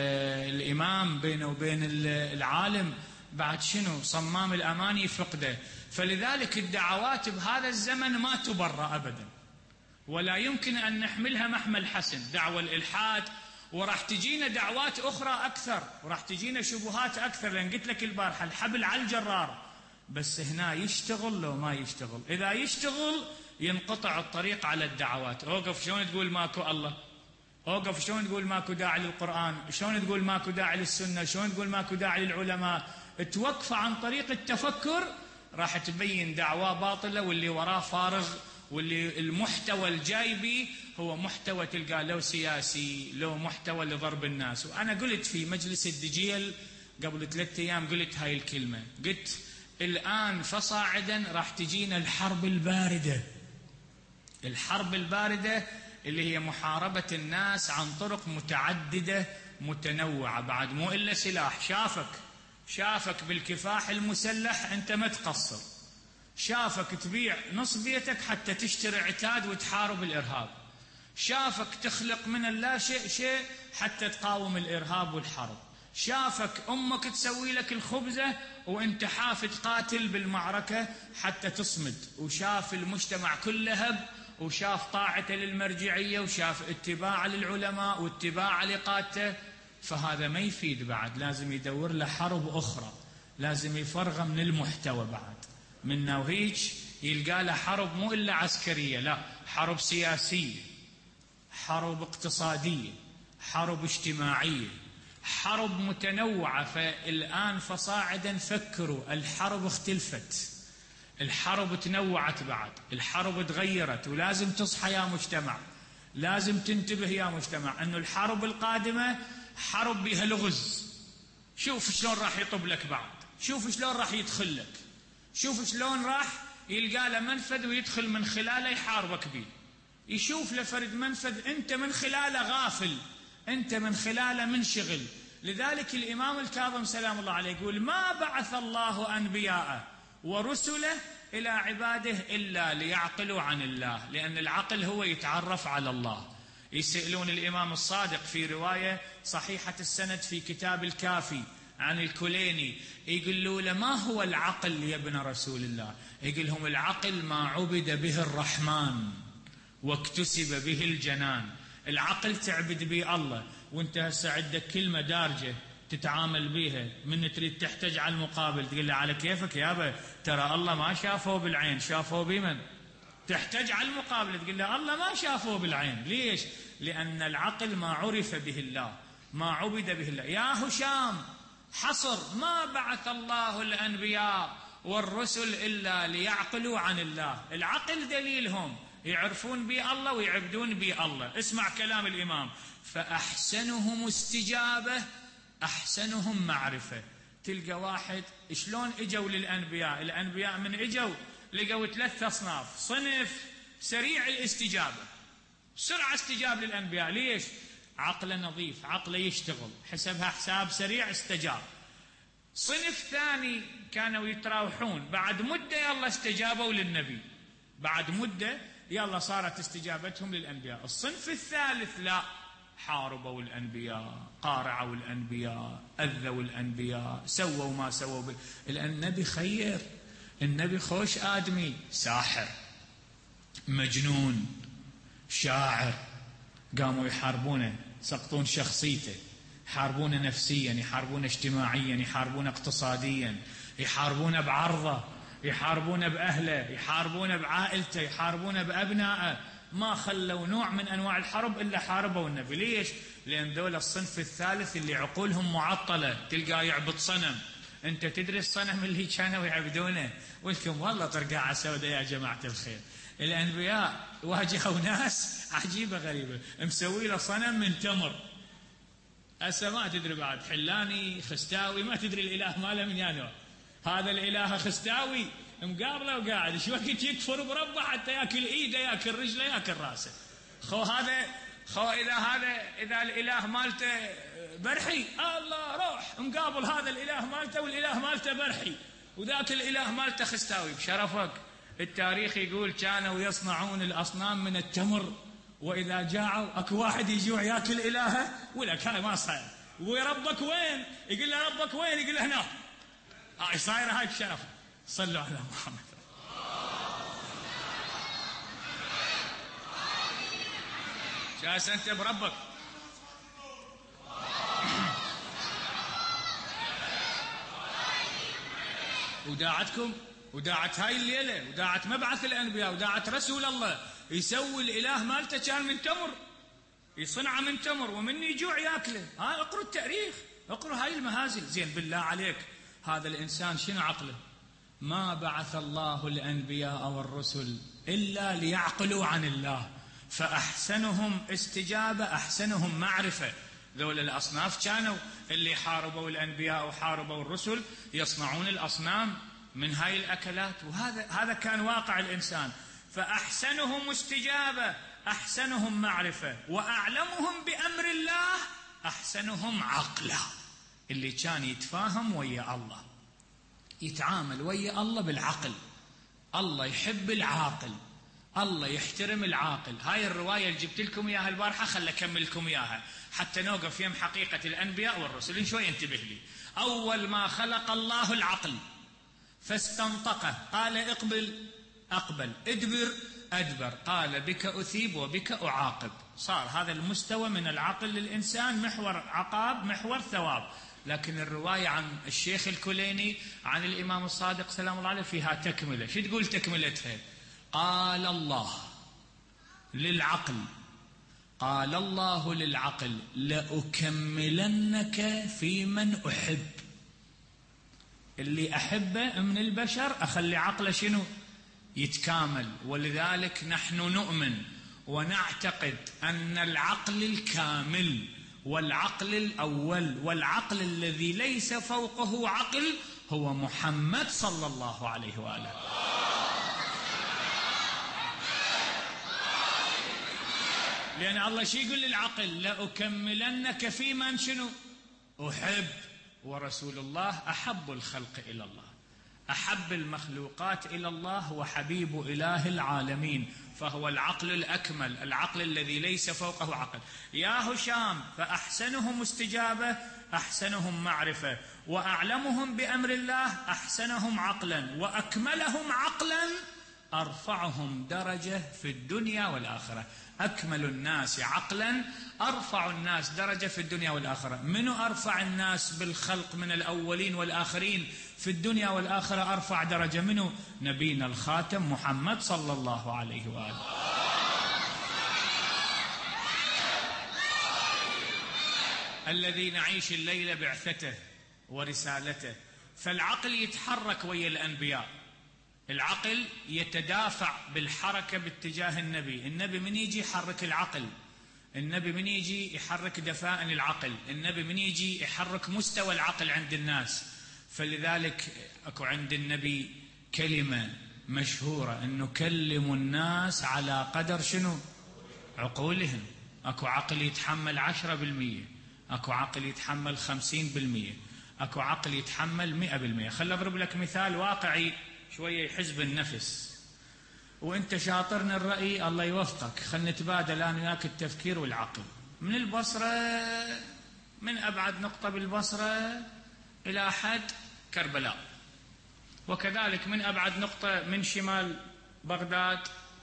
الإمام، بينه وبين العالم، بعد شنو؟ صمام الأماني فقده. فلذلك الدعوات بهذا الزمن ما تبرأ أبدا، ولا يمكن أن نحملها محمل حسن. دعوة الإلحاد، وراح تجينا دعوات أخرى أكثر، وراح تجينا شبهات أكثر. لأن قلت لك البارحة الحبل على الجرار، بس هنا يشتغل لو ما يشتغل. إذا يشتغل ينقطع الطريق على الدعوات. أوقف شلون تقول ماكو الله؟ أوقف شلون تقول ماكو داعي للقرآن؟ شلون تقول ماكو داعي للسنة؟ شلون تقول ماكو داعي للعلماء؟ توقف عن طريق التفكر، راح تبين دعوة باطلة واللي وراه فارغ، واللي المحتوى الجايبي هو محتوى تلقى لو سياسي لو محتوى لضرب الناس. وأنا قلت في مجلس الدجيل قبل ثلاثة أيام، قلت هاي الكلمة، قلت الآن فصاعدا راح تجينا الحرب الباردة. الحرب الباردة اللي هي محاربة الناس عن طرق متعددة متنوعة، بعد مو إلا سلاح. شافك شافك بالكفاح المسلح أنت ما تقصر، شافك تبيع نص بيتك حتى تشتري عتاد وتحارب الإرهاب، شافك تخلق من اللا شيء شيء حتى تقاوم الإرهاب والحرب، شافك أمك تسوي لك الخبزة وأنت حافظ قاتل بالمعركة حتى تصمد، وشاف المجتمع كله هب، وشاف طاعته للمرجعية، وشاف اتباع للعلماء واتباع لقادته. فهذا ما يفيد، بعد لازم يدور له حرب أخرى، لازم يفرغ من المحتوى بعد منه، وهيج يلقى له حرب مو إلا عسكرية، لا، حرب سياسية، حرب اقتصادية، حرب اجتماعية، حرب متنوعة. فالآن فصاعدا فكروا، الحرب اختلفت، الحرب تنوعت، بعد الحرب تغيرت، ولازم تصحى يا مجتمع، لازم تنتبه يا مجتمع أنه الحرب القادمة حرب بها لغز. شوف شلون راح يطب لك بعد، شوف شلون راح يدخل لك، شوف شلون راح يلقى له منفذ ويدخل من خلاله يحاربك به، يشوف لفرد منفذ أنت من خلاله غافل، أنت من خلاله منشغل. لذلك الإمام الكاظم سلام الله عليه يقول: ما بعث الله أنبياء ورسله إلى عباده إلا ليعقلوا عن الله، لأن العقل هو يتعرف على الله. يسألون الإمام الصادق في رواية صحيحة السند في كتاب الكافي عن الكليني، يقولوا له: ما هو العقل يا ابن رسول الله؟ يقول لهم: العقل ما عبد به الرحمن واكتسب به الجنان. العقل تعبد به الله، وانت هسه عندك كلمة دارجة تتعامل بيها، من تريد تحتج على المقابل تقول له: على كيفك يابا، ترى الله ما شافه بالعين، شافه بمن؟ تحتج على المقابل تقول له: الله ما شافه بالعين. ليش؟ لأن العقل ما عرف به الله، ما عبد به الله. يا هشام حصر: ما بعث الله الأنبياء والرسل إلا ليعقلوا عن الله. العقل دليلهم، يعرفون بي الله ويعبدون بي الله. اسمع كلام الإمام: فأحسنهم استجابة أحسنهم معرفة. تلقى واحد شلون اجوا للأنبياء، الأنبياء من اجوا لقوا ثلاث أصناف. صنف سريع الاستجابة، سرعة استجاب للأنبياء. ليش؟ عقله نظيف، عقله يشتغل، حسبها حساب سريع استجاب. صنف ثاني كانوا يتراوحون، بعد مدة يلا استجابوا للنبي، بعد مدة يلا صارت استجابتهم للأنبياء. الصنف الثالث لا، حاربوا الأنبياء، قارعوا الأنبياء، أذوا الأنبياء، سووا ما سووا به. النبي خير، النبي خوش آدمي، ساحر، مجنون، شاعر، قاموا يحاربونه، سقطون شخصيته، يحاربونه نفسيا، يحاربونه اجتماعيا، يحاربونه اقتصاديا، يحاربونه بعرضه، يحاربونه بأهله، يحاربونه بعائلته، يحاربونه بأبنائه. ما خلوا نوع من أنواع الحرب إلا حاربوا النبي. ليش؟ لأن ذول الصنف الثالث اللي عقولهم معطلة، تلقى يعبد صنم. أنت تدري الصنم اللي كانوا يعبدونه؟ ولكم والله طرقاعة سوداء يا جماعة الخير. الأنبياء واجهوا ناس عجيبة غريبة، مسوي له صنم من تمر. هسه ما تدري بعد حلاني خستاوي، ما تدري الإله ماله من يانو. هذا الإله خستاوي مقابله وقاعد شو وقت يكفر بربه حتى ياكل ايده، ياكل رجله، ياكل راسه. خو هذا خو اذا هذا اذا الاله مالته برحي، الله روح مقابل هذا الاله مالته، والاله مالته برحي، وذاك الاله مالته خستاوي. بشرفك التاريخ يقول كانوا يصنعون الاصنام من التمر، واذا جاعوا اكو واحد يجوع ياكل الهه، ولك هاي ما صاير. وربك وين؟ يقول له ربك وين؟ يقول له هنا. هاي صايره هاي بشرف. صلوا على محمد. جالس انت بربك. وداعتكم وداعت هاي الليله، وداعت مبعث الانبياء، وداعت رسول الله يسوي الاله مالته كان من تمر، يصنعه من تمر، ومن يجوع ياكله. ها اقروا التاريخ، اقروا هاي المهازل. زين بالله عليك، هذا الانسان شنو عقله؟ ما بعث الله الأنبياء والرسل إلا ليعقلوا عن الله، فأحسنهم استجابة أحسنهم معرفة. ذول الأصناف كانوا اللي حاربوا الأنبياء وحاربوا الرسل يصنعون الأصنام من هاي الأكلات، وهذا هذا كان واقع الإنسان. فأحسنهم استجابة أحسنهم معرفة، وأعلمهم بأمر الله أحسنهم عقلا. اللي كان يتفاهم ويا الله، يتعامل ويا الله بالعقل. الله يحب العاقل، الله يحترم العاقل. هاي الرواية اللي جبت لكم إياها البارحة خل أكمل لكم إياها حتى نوقف يم حقيقة الأنبياء والرسل. شوي انتبه لي. أول ما خلق الله العقل فاستنطقه، قال اقبل أقبل، ادبر أدبر، قال بك أثيب وبك أعاقب. صار هذا المستوى من العقل للإنسان محور عقاب، محور ثواب. لكن الرواية عن الشيخ الكليني عن الإمام الصادق سلام الله عليه فيها تكملة. شو تقول تكملتها؟ قال الله للعقل قال الله للعقل لأكملنك في من أحب. اللي أحبه من البشر أخلي عقله شنو؟ يتكامل. ولذلك نحن نؤمن ونعتقد أن العقل الكامل والعقل الأول والعقل الذي ليس فوقه عقل هو محمد صلى الله عليه وآله. لأن الله شي يقول للعقل؟ لأكملنك في من شنو؟ أحب. ورسول الله أحب الخلق إلى الله، أحب المخلوقات إلى الله، هو حبيب إله العالمين، فهو العقل الأكمل، العقل الذي ليس فوقه عقل. يا هشام فأحسنهم استجابة أحسنهم معرفة، وأعلمهم بأمر الله أحسنهم عقلا، وأكملهم عقلا أرفعهم درجة في الدنيا والآخرة. أكمل الناس عقلا أرفع الناس درجة في الدنيا والآخرة. منو أرفع الناس بالخلق من الأولين والآخرين في الدنيا والآخرة أرفع درجة؟ منو؟ نبينا الخاتم محمد صلى الله عليه وآله. الذي نعيش الليلة بعثته ورسالته. فالعقل يتحرك ويا الأنبياء، العقل يتدافع بالحركة باتجاه النبي. النبي من يجي يحرك العقل، النبي من يجي يحرك دفائن العقل، النبي من يجي يحرك مستوى العقل عند الناس. فلذلك أكو عند النبي كلمة مشهورة أنه كلموا الناس على قدر شنو؟ عقولهم. أكو عقل يتحمل عشرة بالمية، أكو عقل يتحمل خمسين بالمية، أكو عقل يتحمل مئة بالمية. خل أضرب لك مثال واقعي شوية يحز بالنفس، وانت شاطرنا الرأي الله يوفقك. خل نتبادل أنا وياك التفكير والعقل. من البصرة، من أبعد نقطة بالبصرة إلى حد كربلاء، وكذلك من أبعد نقطة من شمال بغداد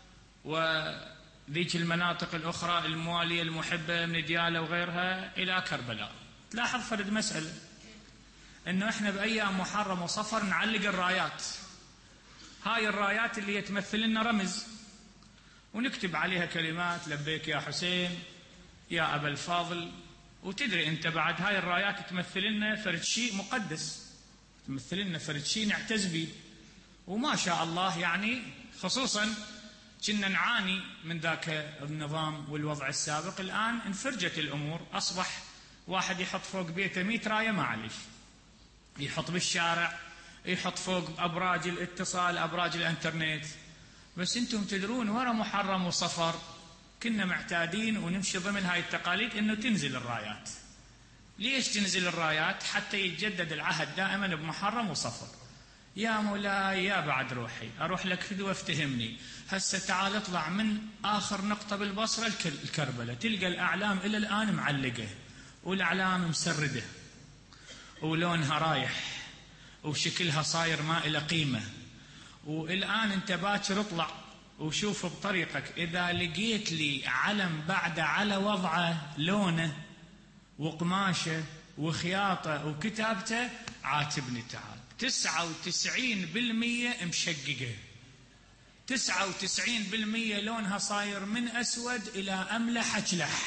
وذيك المناطق الأخرى الموالية المحبة من ديالى وغيرها إلى كربلاء. تلاحظ فرد مسألة، إنه إحنا بأيام محرم وصفر نعلق الرايات. هاي الرايات اللي يتمثل لنا رمز، ونكتب عليها كلمات لبيك يا حسين يا أبا الفاضل. وتدري أنت بعد هاي الرايات تمثل لنا فرد شيء مقدس، تمثل لنا فرد شيء نعتز به. وما شاء الله يعني خصوصا كنا نعاني من ذاك النظام والوضع السابق. الآن انفرجت الأمور، أصبح واحد يحط فوق بيته مئة راية معلش، يحط بالشارع، يحط فوق أبراج الاتصال، أبراج الانترنت. بس انتم تدرون ورا محرم وصفر كنا معتادين ونمشي ضمن هاي التقاليد انه تنزل الرايات. ليش تنزل الرايات؟ حتى يتجدد العهد دائما بمحرم وصفر. يا مولاي يا بعد روحي اروح لك فدوة افتهمني. هسه تعال اطلع من اخر نقطة بالبصرة الكربلة، تلقى الاعلام الى الان معلقة، والاعلام مسردة ولونها رايح وشكلها صاير ما إلى قيمة. والآن أنت باكر اطلع وشوف بطريقك، إذا لقيت لي علم بعد على وضعه لونه وقماشه وخياطه وكتابته عاتبني تعال. تسعة وتسعين بالمية مشققة، تسعة وتسعين بالمية لونها صاير من أسود إلى أملح أجلح،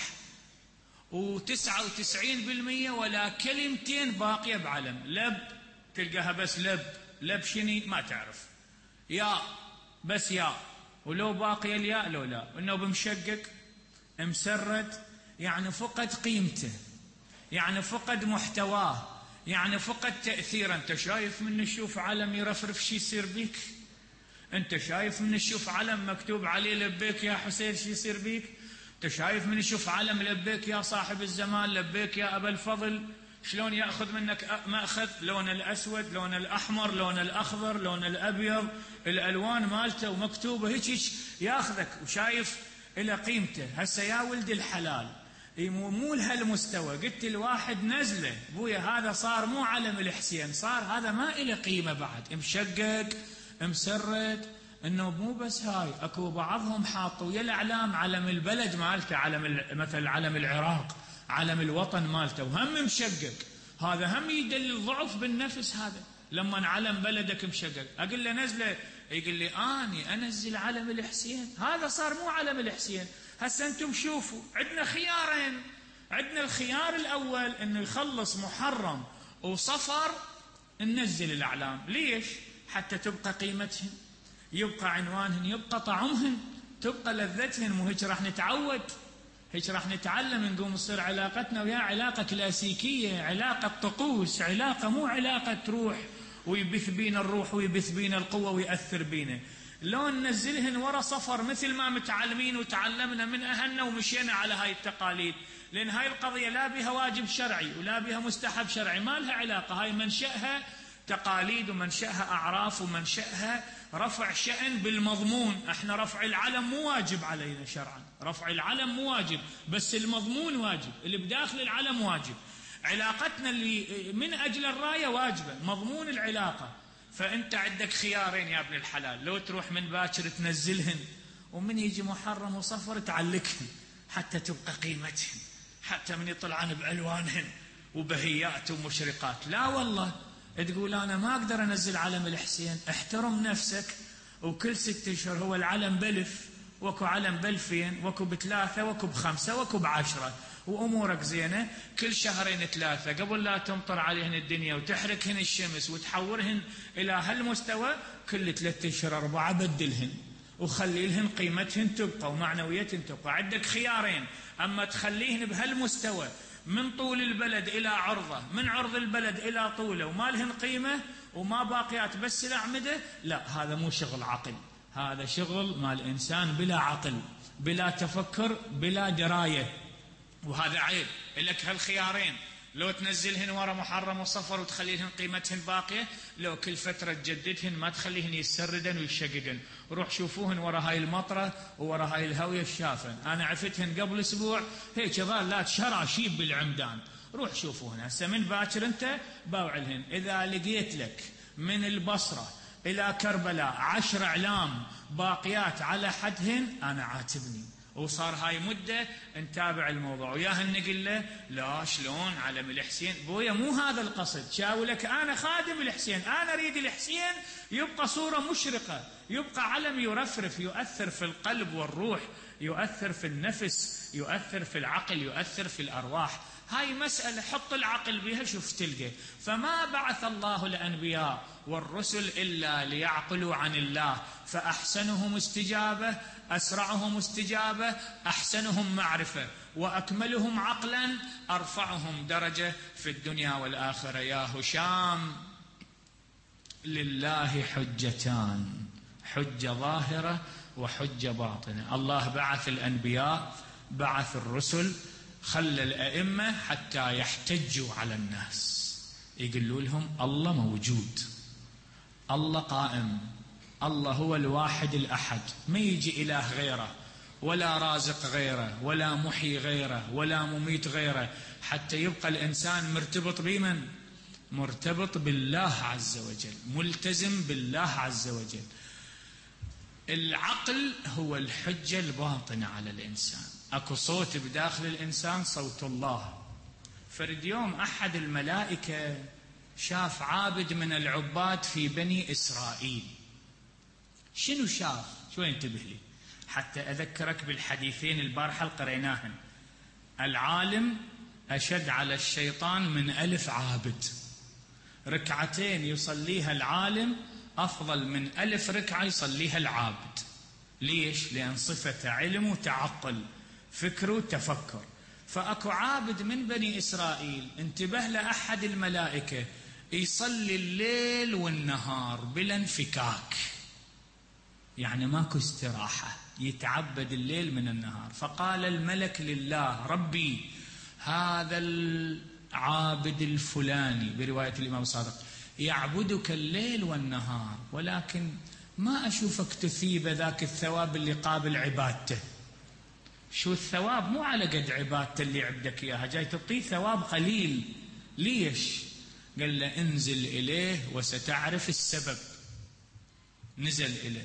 وتسعة وتسعين بالمية ولا كلمتين باقية بعلم. لب تلقاها بس لب، لب شني ما تعرف، يا بس يا، ولو باقي الياء لو لا، انه بمشقق مسرد، يعني فقد قيمته، يعني فقد محتواه، يعني فقد تأثيره. انت شايف من نشوف علم يرفرف شي يصير بيك؟ انت شايف من نشوف علم مكتوب عليه لبيك يا حسين شي يصير بيك؟ انت شايف من نشوف علم لبيك يا صاحب الزمان، لبيك يا أبا الفضل، شلون يأخذ منك مأخذ؟ لون الأسود، لون الأحمر، لون الأخضر، لون الأبيض، الألوان مالته ومكتوبة هيك هيك ياخذك، وشايف إلى قيمته. هسه يا ولد الحلال مو لهالمستوى. قلت الواحد نزله بويا، هذا صار مو علم الحسين، صار هذا ما إلى قيمة بعد، مشقق مسرد. انه مو بس هاي، اكو بعضهم حاطوا ويا الاعلام علم البلد مالته، علم مثل علم العراق، علم الوطن مالته، وهم مشقق. هذا هم يدلل ضعف بالنفس. هذا لما علم بلدك مشقق أقول له نزله، يقول لي أني أنزل علم الحسين. هذا صار مو علم الحسين. هسه أنتم شوفوا عندنا خيارين. عندنا الخيار الأول أنه يخلص محرم وصفر ننزل الأعلام. ليش؟ حتى تبقى قيمتهن، يبقى عنوانهن، يبقى طعمهن، تبقى لذتهن. مو هيك راح نتعود، هيك راح نتعلم، نقوم تصير علاقتنا وياه علاقة كلاسيكية، علاقة طقوس، علاقة مو علاقة روح ويبث بينا الروح ويبث بينا القوة ويأثر بينا. لو ننزلهن ورا صفر مثل ما متعلمين وتعلمنا من أهلنا ومشينا على هاي التقاليد، لأن هاي القضية لا بها واجب شرعي ولا بها مستحب شرعي، ما لها علاقة. هاي منشأها تقاليد ومنشأها أعراف ومنشأها رفع شأن بالمضمون. احنا رفع العلم مو واجب علينا شرعا، رفع العلم مو واجب، بس المضمون واجب، اللي بداخل العلم واجب. علاقتنا اللي من أجل الراية واجبة، مضمون العلاقة. فأنت عندك خيارين يا ابن الحلال، لو تروح من باكر تنزلهن، ومن يجي محرم وصفر تعلقهن حتى تبقى قيمتهن، حتى من يطلعن بألوانهن وبهيات ومشرقات. لا والله تقول أنا ما أقدر أنزل علم الحسين. احترم نفسك. وكل ست أشهر هو العلم بلف، وكو علم بلفين، وكو بثلاثة، وكو بخمسة، وكو بعشرة، وأمورك زينة. كل شهرين ثلاثة قبل لا تمطر عليهن الدنيا وتحركهن الشمس وتحورهن إلى هالمستوى، كل ثلاثة أشهر أربعة بدلهن وخلي لهن قيمتهن تبقى ومعنويتهن تبقى. عندك خيارين، أما تخليهن بهالمستوى من طول البلد إلى عرضه، من عرض البلد إلى طوله، وما لهن قيمة وما باقيات بس الأعمدة، لا، هذا مو شغل عقل، هذا شغل مال إنسان بلا عقل، بلا تفكر، بلا دراية، وهذا عيب. لك هالخيارين، لو تنزلهن ورا محرم وصفر وتخليهن قيمتهن باقية، لو كل فترة تجددهن ما تخليهن يسردن ويشققن. روح شوفوهن ورا هاي المطرة وورا هاي الهوية الشافن. أنا عفتهن قبل أسبوع هيك ظلات شراشيب بالعمدان. روح شوفوهن هسه من باكر أنت باوعلهن. إذا لقيت لك من البصرة إلى كربلاء عشر أعلام باقيات على حدهن أنا عاتبني. وصار هاي مدة نتابع الموضوع وياهن نقول له لا شلون علم الحسين. بويا مو هذا القصد، شاولك أنا خادم الحسين، أنا أريد الحسين يبقى صورة مشرقة، يبقى علم يرفرف، يؤثر في القلب والروح، يؤثر في النفس، يؤثر في العقل، يؤثر في الأرواح. هاي مسألة حط العقل بها شوف تلقى. فما بعث الله الأنبياء والرسل إلا ليعقلوا عن الله، فأحسنهم استجابة، أسرعهم استجابة، أحسنهم معرفة، وأكملهم عقلا، أرفعهم درجة في الدنيا والآخرة. يا هشام لله حجتان، حجة ظاهرة وحجة باطنة. الله بعث الأنبياء، بعث الرسل، خلى الأئمة حتى يحتجوا على الناس، يقولوا لهم الله موجود، الله قائم، الله هو الواحد الأحد، ما يجي إله غيره، ولا رازق غيره، ولا محيي غيره، ولا مميت غيره، حتى يبقى الإنسان مرتبط بمن؟ مرتبط بالله عز وجل، ملتزم بالله عز وجل. العقل هو الحجة الباطنة على الإنسان. أكو صوت بداخل الإنسان، صوت الله. فرد يوم أحد الملائكة شاف عابد من العباد في بني إسرائيل. شنو شاف؟ شوي انتبه لي حتى أذكرك بالحديثين البارحة قريناهن. العالم أشد على الشيطان من ألف عابد. ركعتين يصليها العالم أفضل من ألف ركعة يصليها العابد. ليش؟ لأن صفة علم وتعقل، فكر وتفكر. فأكو عابد من بني إسرائيل انتبه لأحد الملائكة يصلي الليل والنهار بلا انفكاك، يعني ماكو استراحة، يتعبد الليل من النهار. فقال الملك لله ربي هذا العابد الفلاني برواية الإمام الصادق يعبدك الليل والنهار، ولكن ما أشوفك تثيب ذاك الثواب اللي قابل عبادته. شو الثواب؟ مو على قد عبادته اللي عبدك إياها، جاي تعطيه ثواب قليل. ليش؟ قال له انزل إليه وستعرف السبب. نزل إليه،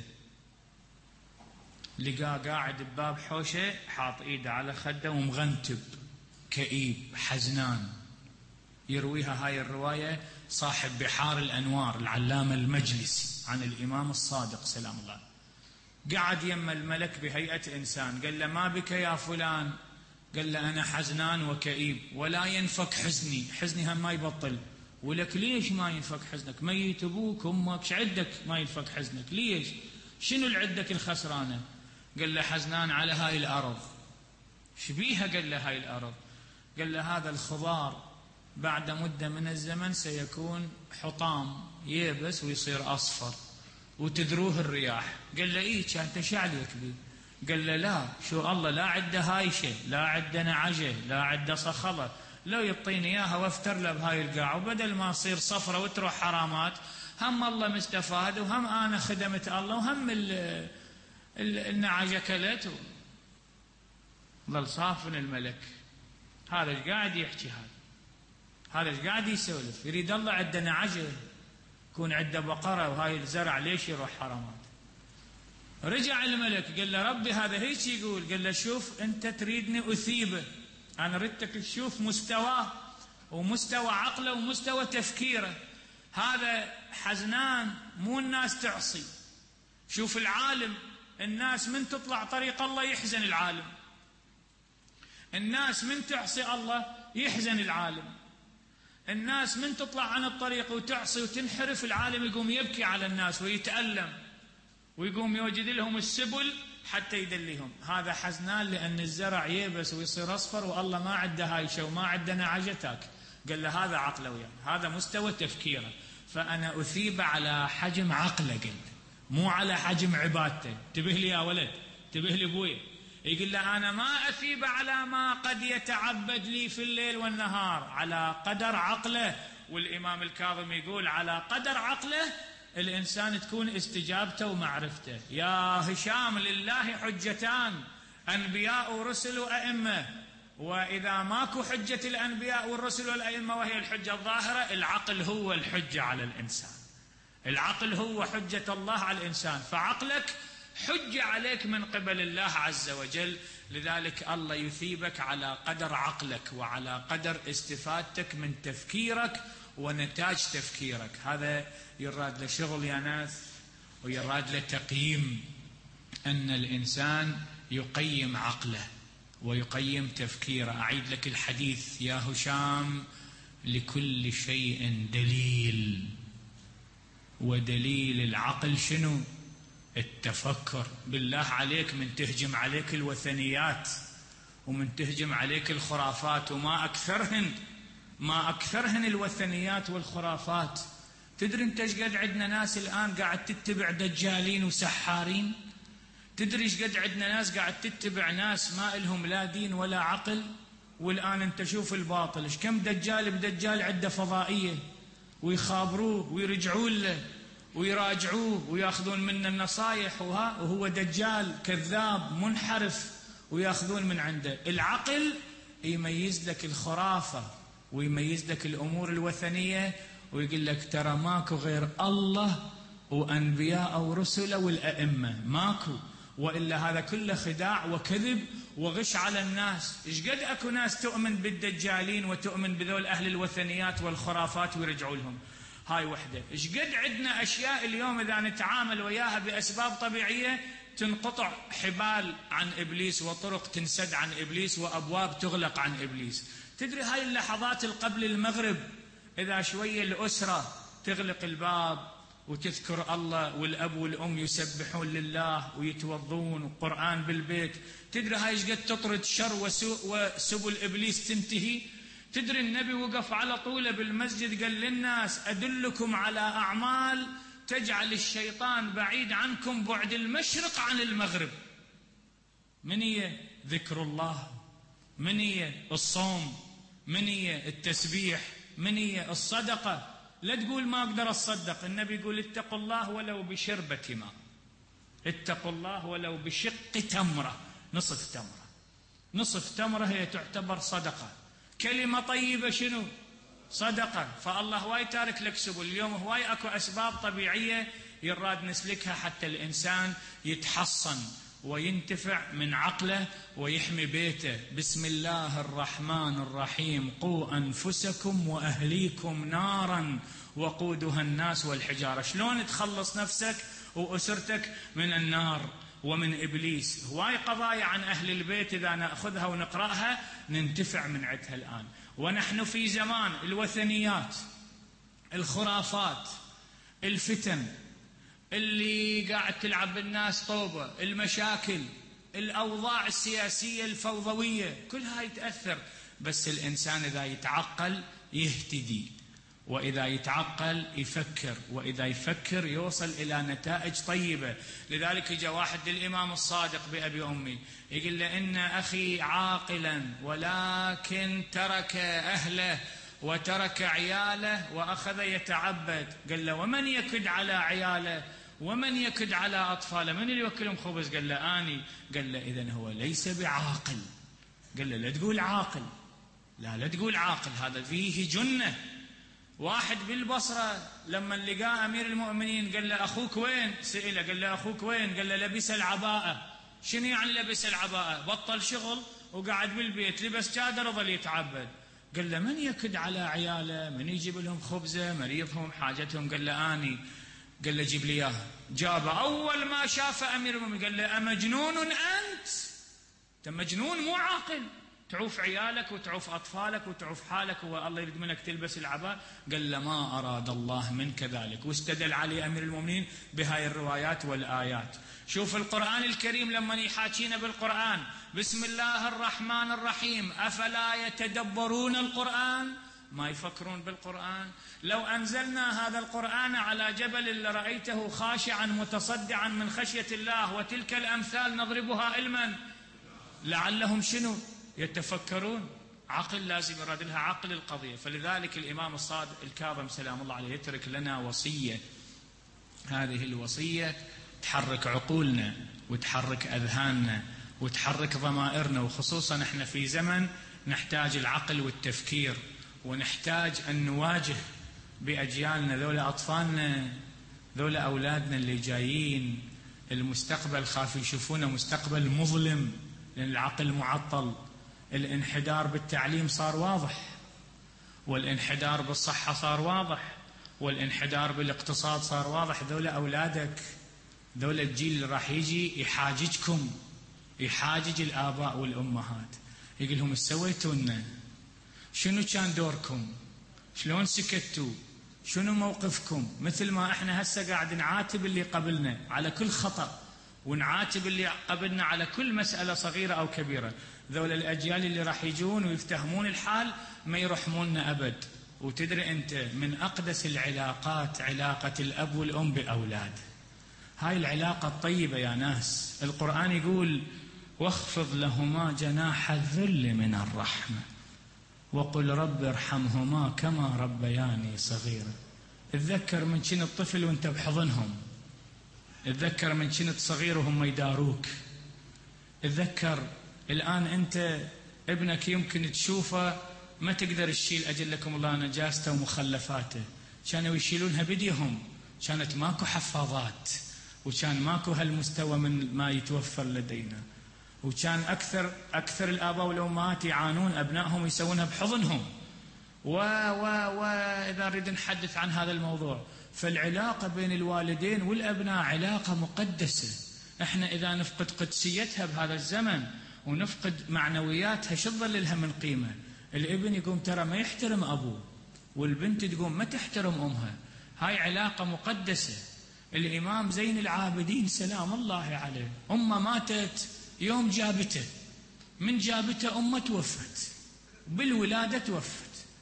لقاه قاعد بباب حوشة حاط إيده على خده ومغنتب، كئيب حزنان. يرويها هاي الرواية صاحب بحار الأنوار العلامة المجلسي عن الإمام الصادق سلام الله. قعد يم الملك بهيئة إنسان، قال له ما بك يا فلان؟ قال له أنا حزنان وكئيب ولا ينفك حزني، حزني هم ما يبطل. ولك ليش ما ينفك حزنك؟ ميت أبوك أمك، شعدك ما ينفك حزنك؟ ليش؟ شنو اللي عندك الخسرانة؟ قال له حزنان على هاي الأرض. شبيها؟ قال له هاي الأرض. قال له هذا الخضار بعد مدة من الزمن سيكون حطام ييبس ويصير أصفر وتذروه الرياح. قال له إيه كانت شعلك بي؟ قال له لا، شو الله لا عده هايشة، لا عده نعجة، لا عده صخلة، لو يعطيني إياها وافتر له بهاي القاع، وبدل ما تصير صفرة وتروح حرامات هم الله مستفاد وهم أنا خدمت الله وهم النعجة كلته. ظل صافن الملك. هذا ايش قاعد يحكي؟ هذا هذا ايش قاعد يسولف؟ يريد الله عنده نعجة، يكون عنده بقرة وهاي الزرع ليش يروح حرامات؟ رجع الملك قال له ربي هذا هيك يقول. قال له شوف أنت تريدني أثيبه، أنا ردتك تشوف مستواه ومستوى عقله ومستوى تفكيره. هذا حزنان، مو الناس تعصي. شوف العالم، الناس من تطلع طريق الله يحزن العالم، الناس من تعصي الله يحزن العالم، الناس من تطلع عن الطريق وتعصي وتنحرف العالم يقوم يبكي على الناس ويتألم ويقوم يوجد لهم السبل حتى يدليهم. هذا حزنان لأن الزرع ييبس ويصير أصفر والله ما عنده هايشة وما عنده نعجتك. قال له هذا عقله يعني، هذا مستوى تفكيره، فأنا أثيب على حجم عقله، قال مو على حجم عبادته. انتبه لي يا ولد، انتبه لي ابويا. يقول له أنا ما أثيب على ما قد يتعبد لي في الليل والنهار، على قدر عقله. والإمام الكاظم يقول على قدر عقله الإنسان تكون استجابته ومعرفته. يا هشام لله حجتان، أنبياء ورسل وأئمة، وإذا ماكو حجة الأنبياء والرسل والأئمة وهي الحجة الظاهرة، العقل هو الحجة على الإنسان، العقل هو حجة الله على الإنسان. فعقلك حجة عليك من قبل الله عز وجل، لذلك الله يثيبك على قدر عقلك وعلى قدر استفادتك من تفكيرك ونتاج تفكيرك. هذا يراد له شغل يا ناس، ويراد له تقييم، أن الإنسان يقيم عقله ويقيم تفكيره. أعيد لك الحديث يا هشام: لكل شيء دليل، ودليل العقل شنو؟ التفكر. بالله عليك من تهجم عليك الوثنيات ومن تهجم عليك الخرافات، وما أكثرهن ما أكثرهن الوثنيات والخرافات. تدري انت ايش قد عندنا ناس الآن قاعد تتبع دجالين وسحارين؟ تدري ايش قد عندنا ناس قاعد تتبع ناس ما إلهم لا دين ولا عقل؟ والآن انت شوف الباطل، ايش كم دجال بدجال عنده فضائية ويخابروه ويرجعون له ويراجعوه وياخذون منه النصايح، وها وهو دجال كذاب منحرف وياخذون من عنده. العقل يميز لك الخرافة ويميز لك الأمور الوثنية ويقول لك ترى ماكو غير الله وأنبياء ورسله والأئمة، ماكو، وإلا هذا كله خداع وكذب وغش على الناس. إيش قد أكو ناس تؤمن بالدجالين وتؤمن بذول أهل الوثنيات والخرافات ويرجعوا لهم. هاي وحدة. إيش قد عندنا أشياء اليوم إذا نتعامل وياها بأسباب طبيعية تنقطع حبال عن إبليس وطرق تنسد عن إبليس وأبواب تغلق عن إبليس. تدري هاي اللحظات قبل المغرب إذا شوية الأسرة تغلق الباب وتذكر الله والأب والأم يسبحون لله ويتوضون وقرآن بالبيت، تدري هاي إيش قد تطرد شر وسوء وسبل إبليس تنتهي. تدري النبي وقف على طوله بالمسجد قال للناس: أدلكم على أعمال تجعل الشيطان بعيد عنكم بعد المشرق عن المغرب. من هي؟ ذكر الله، من هي؟ الصوم، من هي؟ التسبيح، من هي؟ الصدقة. لا تقول ما أقدر أصدق، النبي يقول اتقوا الله ولو بشربة ماء، اتقوا الله ولو بشق تمرة، نصف تمرة، نصف تمرة هي تعتبر صدقة. كلمة طيبة شنو؟ صدقة. فالله هواي تارك لك سبل. اليوم هواي أكو أسباب طبيعية يراد نسلكها حتى الإنسان يتحصن وينتفع من عقله ويحمي بيته. بسم الله الرحمن الرحيم قوا أنفسكم وأهليكم نارا وقودها الناس والحجارة. شلون تخلص نفسك وأسرتك من النار ومن إبليس؟ هواي قضايا عن أهل البيت إذا نأخذها ونقرأها ننتفع من عدها الآن. ونحن في زمان الوثنيات، الخرافات، الفتن اللي قاعد تلعب بالناس طوبة، المشاكل، الأوضاع السياسية الفوضوية، كلها يتأثر. بس الإنسان إذا يتعقل يهتدي، وإذا يتعقل يفكر، وإذا يفكر يوصل إلى نتائج طيبة. لذلك جاء واحد للإمام الصادق بأبي أمي يقول له: إن أخي عاقلا ولكن ترك أهله وترك عياله وأخذ يتعبد. قال له: ومن يكد على عياله ومن يكد على أطفاله؟ من اللي يوكلهم خبز؟ قال له: آني. قال له: إذن هو ليس بعاقل. قال له: لا تقول عاقل، لا لا تقول عاقل، هذا فيه جنة. واحد بالبصرة لما لقاه أمير المؤمنين قال له: أخوك وين؟ سئله قال له: أخوك وين؟ قال له: لبس العباءة. شنو يعني لبس العباءة؟ بطل شغل وقعد بالبيت، لبس شادر وظل يتعبد. قال له: من يكد على عياله؟ من يجيب لهم خبزة؟ مريضهم حاجتهم؟ قال له: آني. قال له: جيب لي إياه. جابه. أول ما شافه أمير المؤمنين قال له: أمجنون أنت؟ أنت مجنون مو عاقل، تعوف عيالك وتعوف أطفالك وتعوف حالك والله يريد منك تلبس العباء. قال له: ما أراد الله منك ذلك. واستدل عليه أمير المؤمنين بهاي الروايات والآيات. شوف القرآن الكريم لما يحاكينا بالقرآن: بسم الله الرحمن الرحيم، أفلا يتدبرون القرآن؟ ما يفكرون بالقرآن؟ لو أنزلنا هذا القرآن على جبل لرأيته خاشعا متصدعا من خشية الله، وتلك الأمثال نضربها علما لعلهم شنو يتفكرون. عقل لازم يراد لها عقل القضية. فلذلك الإمام الصادق الكاظم سلام الله عليه يترك لنا وصية، هذه الوصية تحرك عقولنا وتحرك أذهاننا وتحرك ضمائرنا، وخصوصا احنا في زمن نحتاج العقل والتفكير، ونحتاج أن نواجه بأجيالنا، ذولا أطفالنا، ذولا أولادنا اللي جايين، المستقبل خاف يشوفونه مستقبل مظلم لأن العقل معطل. الانحدار بالتعليم صار واضح، والانحدار بالصحة صار واضح، والانحدار بالاقتصاد صار واضح. ذولا أولادك، ذولا الجيل اللي راح يجي يحاججكم، يحاجج الآباء والأمهات، يقول لهم: ايش سويتوا لنا؟ شنو كان دوركم؟ شلون سكتوا؟ شنو موقفكم؟ مثل ما احنا هسه قاعد نعاتب اللي قبلنا على كل خطأ، ونعاتب اللي قبلنا على كل مسألة صغيرة أو كبيرة. ذول الأجيال اللي راح يجون ويفتهمون الحال ما يرحموننا أبد. وتدري أنت من أقدس العلاقات علاقة الأب والأم بأولاد، هاي العلاقة الطيبة يا ناس. القرآن يقول: واخفض لهما جناح الذل من الرحمة وقل رب ارحمهما كما ربياني صغيرا. اتذكر من كنت الطفل وانت بحضنهم، اتذكر من كنت صغير وهم يداروك، اتذكر الآن أنت ابنك يمكن تشوفه ما تقدر تشيل أجلكم الله نجاسته ومخلفاته، كانوا يشيلونها بديهم، كانت ماكو حفاظات، وكان ماكو هالمستوى من ما يتوفر لدينا، وكان أكثر أكثر الآباء والأمهات يعانون أبنائهم يسوونها بحضنهم. و و وإذا نريد نحدث عن هذا الموضوع، فالعلاقة بين الوالدين والأبناء علاقة مقدسة. احنا إذا نفقد قدسيتها بهذا الزمن ونفقد معنوياتها شو تظل لها من قيمة؟ الابن يقوم ترى ما يحترم أبوه، والبنت تقوم ما تحترم أمها. هاي علاقة مقدسة. الإمام زين العابدين سلام الله عليه أمه ماتت يوم جابته، من جابته أمه توفت، بالولادة توفت،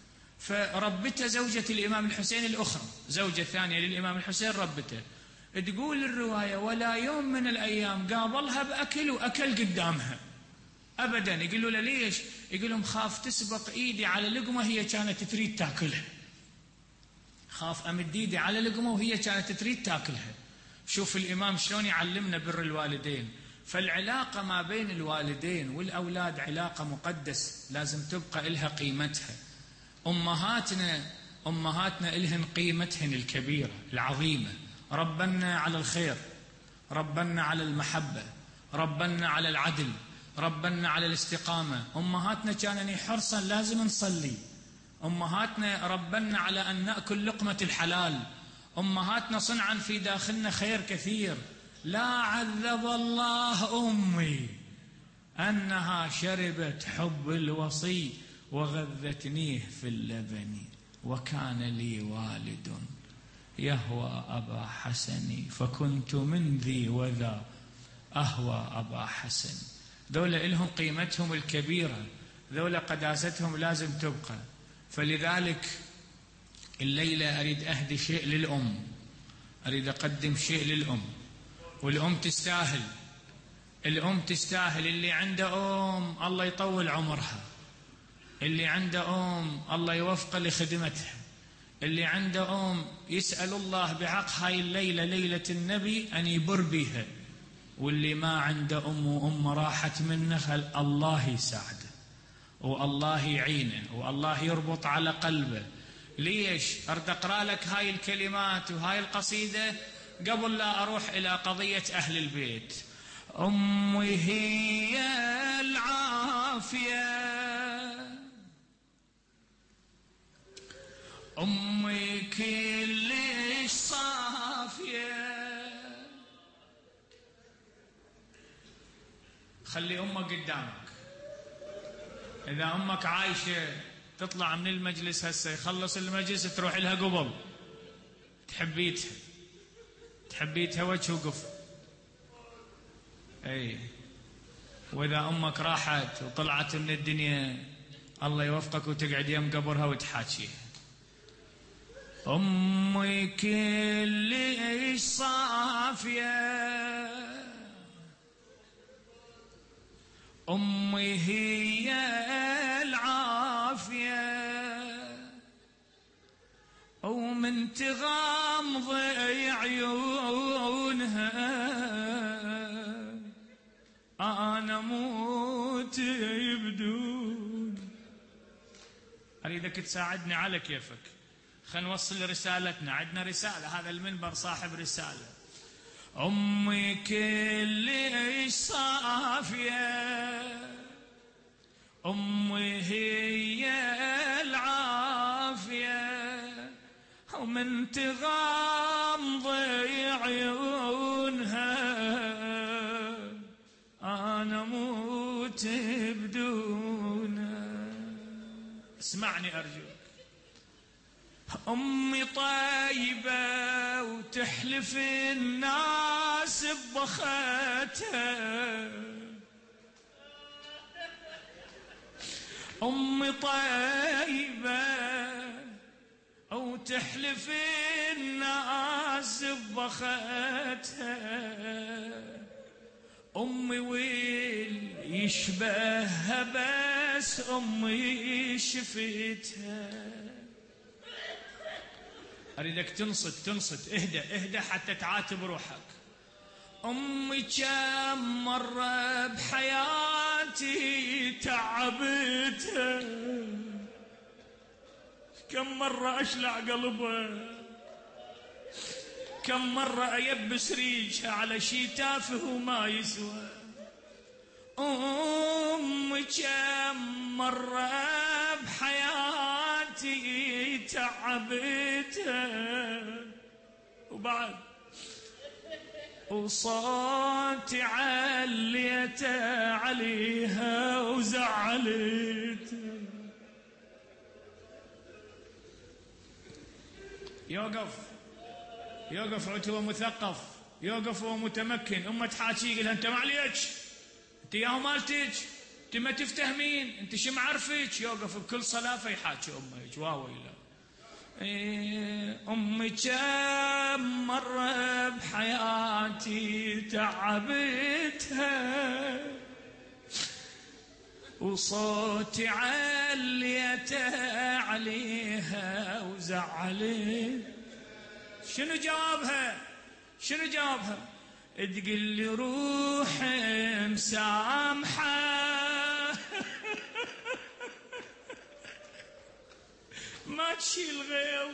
فربته زوجة الإمام الحسين الأخرى، زوجة ثانية للإمام الحسين ربته. تقول الرواية: ولا يوم من الأيام قابلها بأكل وأكل قدامها أبدا. يقولوا له: ليش؟ يقول لهم: خاف تسبق إيدي على لقمة هي كانت تريد تاكلها، خاف أمد إيدي على لقمة وهي كانت تريد تاكلها. شوف الإمام شلون يعلمنا بر الوالدين. فالعلاقة ما بين الوالدين والأولاد علاقة مقدس لازم تبقى إلها قيمتها. أمهاتنا أمهاتنا إلهن قيمتهن الكبيرة العظيمة، ربنا على الخير، ربنا على المحبة، ربنا على العدل، ربنا على الاستقامة. أمهاتنا كانوا حرصا لازم نصلي، أمهاتنا ربنا على أن نأكل لقمة الحلال، أمهاتنا صنعا في داخلنا خير كثير. لا عذب الله أمي أنها شربت حب الوصي وغذتنيه في اللبن، وكان لي والد يهوى أبا حسن فكنت من ذي وذا أهوى أبا حسن. ذولا إلهم قيمتهم الكبيرة، ذولا قداستهم لازم تبقى. فلذلك الليلة أريد أهدي شيء للأم، أريد أقدم شيء للأم، والأم تستاهل، الأم تستاهل. اللي عنده أم الله يطول عمرها، اللي عنده أم الله يوفق لخدمتها، اللي عنده أم يسأل الله بحق هاي الليلة ليلة النبي أن يبر بها. واللي ما عنده أم وأم راحت منه الله يساعده والله يعينه والله يربط على قلبه. ليش؟ أرد أقرأ لك هاي الكلمات وهاي القصيدة قبل لا أروح إلى قضية أهل البيت. أمي هي العافية، أمي كلش صافية. خلي أمك قدامك، إذا أمك عايشة تطلع من المجلس هسه يخلص المجلس تروح لها قبل، تحبيتها تحبيتها وجه وقف. أي وإذا أمك راحت وطلعت من الدنيا الله يوفقك وتقعد يم قبرها وتحاكيها. أمي كلش صافية، أمي هي العافية، ومن تغمض عيونها أنا موت يبدون. أريدك تساعدني على كيفك، خلينا نوصل رسالتنا. عندنا رسالة، هذا المنبر صاحب رسالة. أمي كلش صافية، أمي هي العافية، ومن تغمض عيونها أنا موت بدونها. اسمعني أرجوك. أمي طيبة وتحلف الناس ببختها، أمي طيبة وتحلف الناس ببختها، أمي ويل يشبهها بس أمي شفتها. أريدك تنصت تنصت، اهدى اهدى حتى تعاتب روحك. أمي كم مرة بحياتي تعبتها، كم مرة أشلع قلبها، كم مرة أيبس ريجها على شي تافه وما يسوى. أمي كم مرة بحياتي تعبتها، وبعد وصوتي عليت عليها وزعلتها. يوقف يوقف عتوه مثقف، يوقف وهو متمكن. أمه تحاكي يقول أنت ما عليك، أنت ياهو مالتك، أنت ما تفتهمين، أنت شو معرفك. يوقف بكل صلافة يحاكي أمه واويله. أمي كم مرة بحياتي تعبتها، وصوتي عليت عليها وزعلت. شنو جابها شنو جابها؟ تقول لي روح مسامحة ما تشيل غيظ،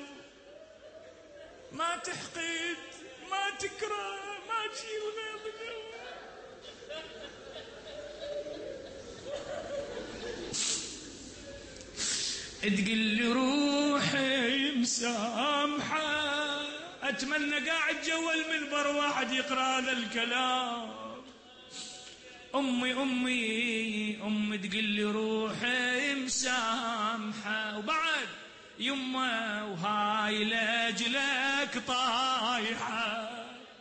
ما تحقد، ما تكره، ما تشيل غيظ. تقل لي روحي مسامحة، أتمنى قاعد جوا المنبر واحد يقرأ هذا الكلام. أمي أمي أمي تقل لي روحي مسامحة، وبعد يمه وهاي لأجلك طايحة.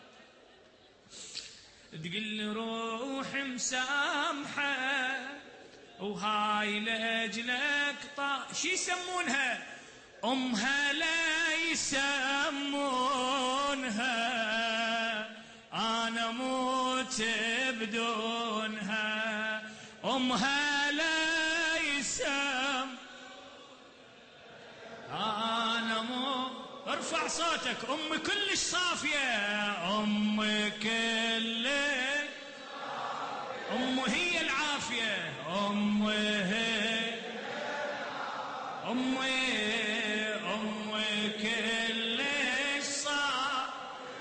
تقل لي روحي مسامحة وهاي لأجلك طايحة. شي يسمونها؟ أمها لا يسمونها، أنا موت بدونها. أمها لا يسم أنا مو. ارفع صوتك. أمي كلش صافية، أمي كلش، أمي هي العافية، أمي هي أمي أمي كلش صافية.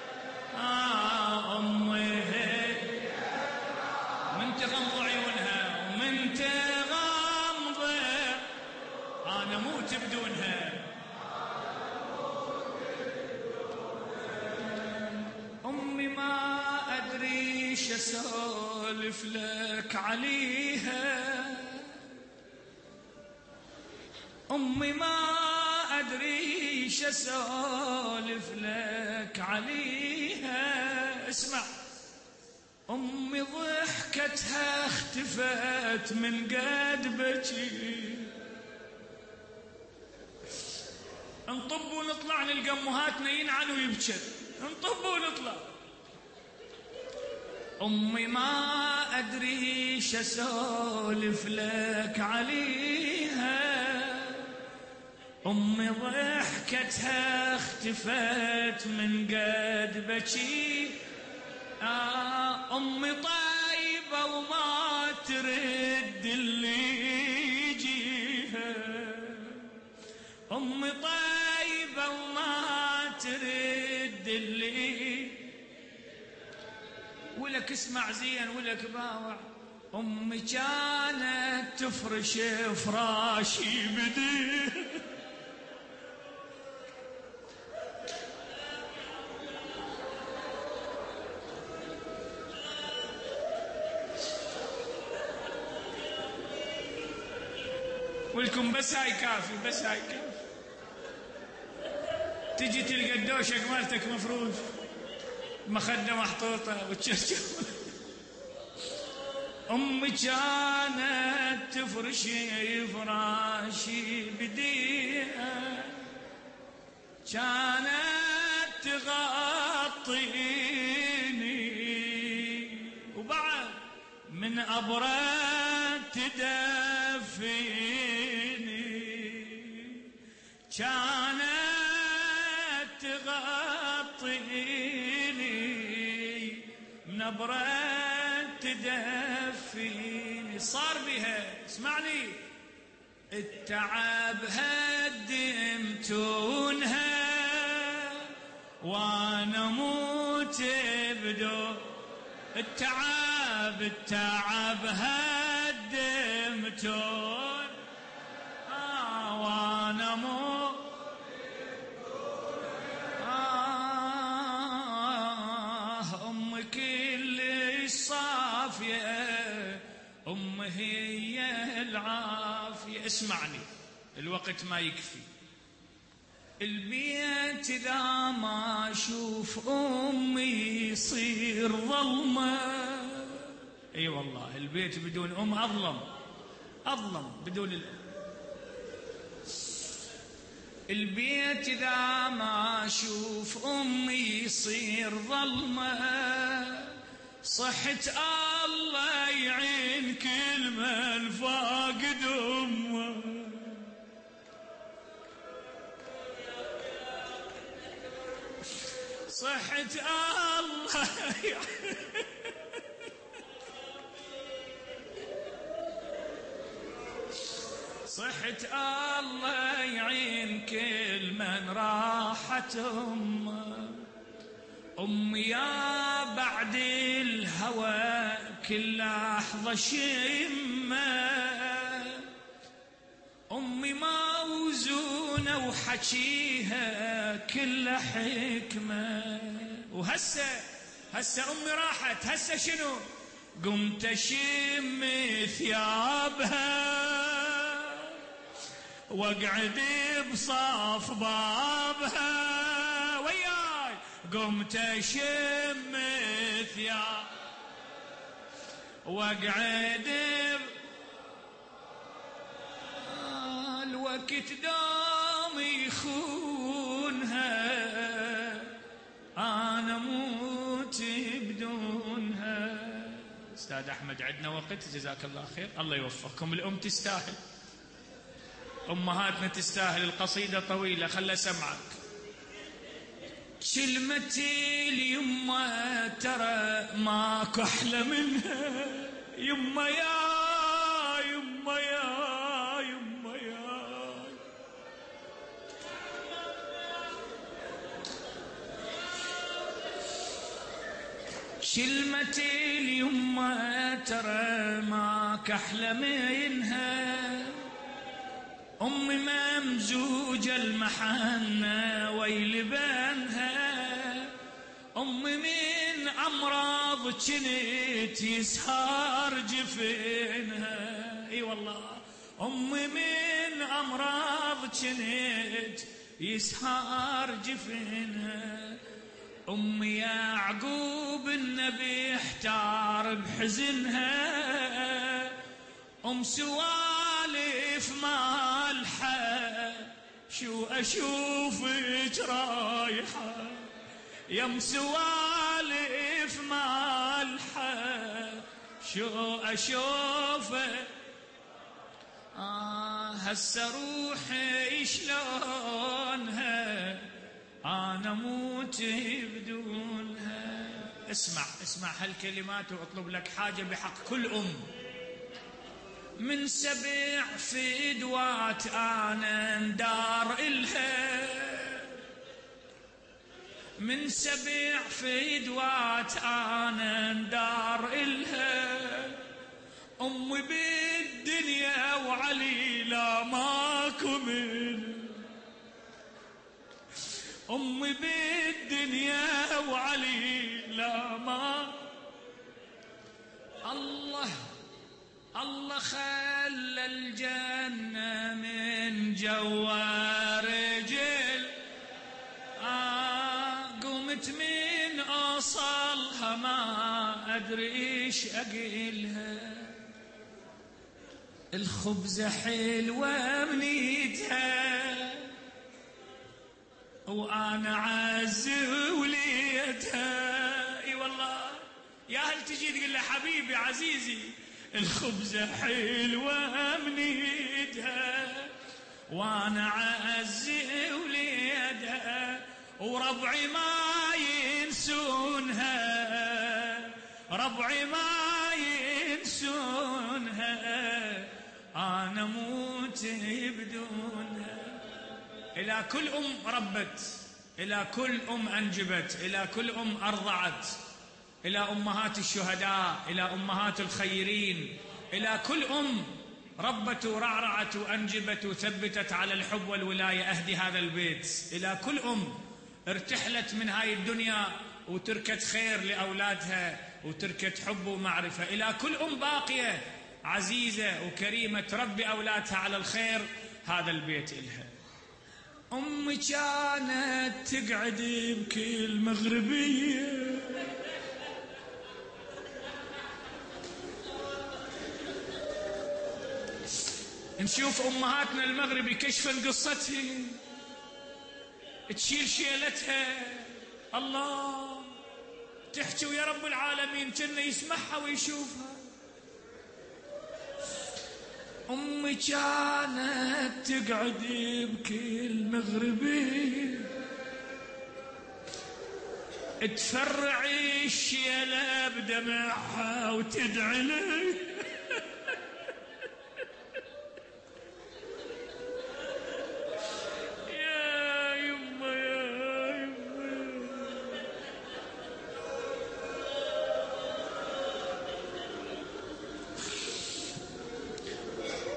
آه أمي هي من تغمض عيونها ومن تغمض أنا موت بدونها. أمي ما أدري شو أسولف لك عليها، أمي ما أدري شو أسولف لك عليها. اسمع، أمي ضحكتها اختفت من قد بكي. نطب ونطلع نلقى أمهاتنا ينعن ويبكر، نطب ونطلع. أمي ما أدري شو أسولف لك عليها، أمي ضحكتها اختفت من قد بكي. آه أمي طيبة وما ترد اللي يجيها، أمي طيبة وما ترد اللي. ولك اسمع زين ولك باوع، أمي كانت تفرش فراشي بديه. ولكم بس هاي كافي، بس هاي كافي. تجي تلقى الدوشك مالتك مفروش، مخدة محطوطة وتشرشف. أمي كانت تفرشي فراشي بديها، كانت تغطيني وبعد من أبرد تدفيني. كانت تغطيني من أبرد تدفيني. صار بها، اسمعني، التعب هدمتونها وانا موت بدون. التعب التعب هدمتون آه وانا موت. آه أم كل صافية، أم هي العافية. اسمعني، الوقت ما يكفي. البيت إذا ما أشوف أمي يصير ظلمة. أي أيوة والله، البيت بدون أم أظلم، أظلم بدون الأم. البيت إذا ما أشوف أمي يصير ظلمة. صحة الله يعين كل من فاقد أمه. صحة الله صحة الله يعين كل من راحت أمه. أمي يا بعد الهوى كل لحظة شمة، أمي موزونة وحكيها كل حكمة. وهسه هسه أمي راحت، هسه شنو؟ قمت أشم ثيابها واقعد بصف بابها، وياي قمت أشم ثياب واقعد ب... الوقت دام يخونها، أنا موت بدونها. أستاذ أحمد عندنا وقت؟ جزاك الله خير، الله يوفقكم. الأم تستاهل، أمهاتنا تستاهل. القصيدة طويلة، خل أسمعك. كلمتي اليمة ترى ماكو أحلى منها، يمه يا يمه يا يمه يا. كلمتي اليمه ترى ماكو أحلى منها، أمي ممزوجة المحنة ويل بنها، أمي من أمراض جنت يسهر جفنها. اي والله أمي من أمراض جنت يسهر جفنها. أمي يعقوب النبي احتار بحزنها، أم سوالف مالحة شو أشوفك رايحة، يم سوالف مالحة شو أشوفك. آه هسه روحي شلونها، أنا موت بدونها. اسمع اسمع هالكلمات واطلب لك حاجة بحق كل أم. من سبع فدوات أنا ندار إلها، من سبع فدوات أنا ندار إلها، أمي بالدنيا وعلي لا ماكو من، أمي بالدنيا وعلي لا ما. الله الله خلى الجنة من جوا رجل، آه قمت من أوصلها ما أدري إيش أقيلها. الخبزة حلوة منيتها وأنا عز وليتها. اي والله يا هل تجي تقول له حبيبي عزيزي، الخبزة حلوة منيتها وانا عز وليدها، وربعي ما ينسونها، ربعي ما ينسونها، انا موت بدونها. الى كل ام ربت، الى كل ام انجبت، الى كل ام ارضعت، إلى أمهات الشهداء، إلى أمهات الخيرين، إلى كل أم ربت ورعرعت وأنجبت وثبتت على الحب والولاية، أهدي هذا البيت. إلى كل أم ارتحلت من هاي الدنيا وتركت خير لأولادها وتركت حب ومعرفة. إلى كل أم باقية عزيزة وكريمة تربي أولادها على الخير، هذا البيت إلها. أمي كانت تقعد بكل مغربية، نشوف أمهاتنا المغربي كشفن قصتها، تشيل شيلتها، الله تحكي ويا رب العالمين كأنه يسمعها ويشوفها. أمي كانت تقعد بكل مغربي تفرع الشيلة بدمعها وتدعي لي،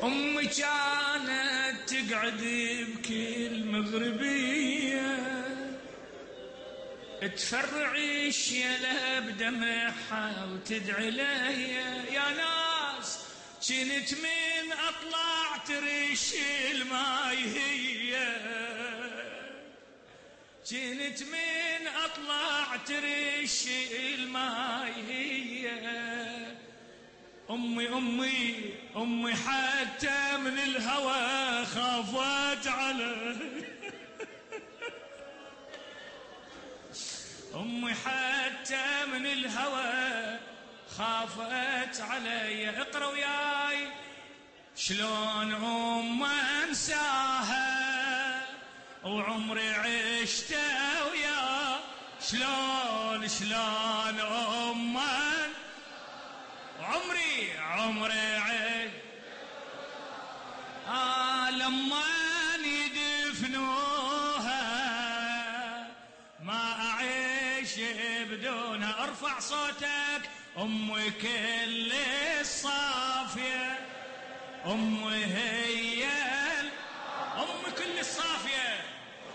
أمي كانت تقعد بكل مغربية تفرع الشيلة بدمعها وتدعي ليا. يا ناس كنت من أطلع ترش الماي هي، كنت من أطلع ترش الماي هي. أمي أمي أمي حتى من الهوى خافت علي، أمي حتى من الهوى خافت علي. اقرأ وياي. شلون أم أنساها وعمري عشت ويا، شلون شلون أم عمري عمري عشت آه لما يدفنوها ما أعيش بدونها. ارفع صوتك. أمي كل الصافية، أمي هي أمي كل الصافية،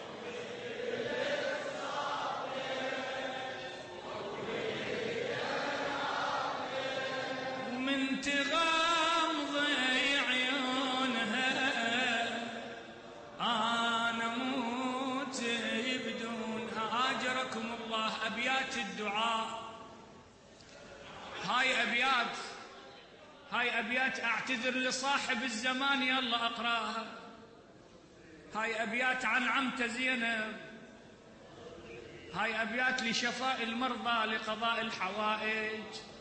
من تغمضي عيونها أنا موت بدونها. أجركم الله. أبيات الدعاء هاي أبيات هاي أبيات أعتذر لصاحب الزمان يلا أقرأها. هاي أبيات عن عمته زينب، هاي أبيات لشفاء المرضى لقضاء الحوائج.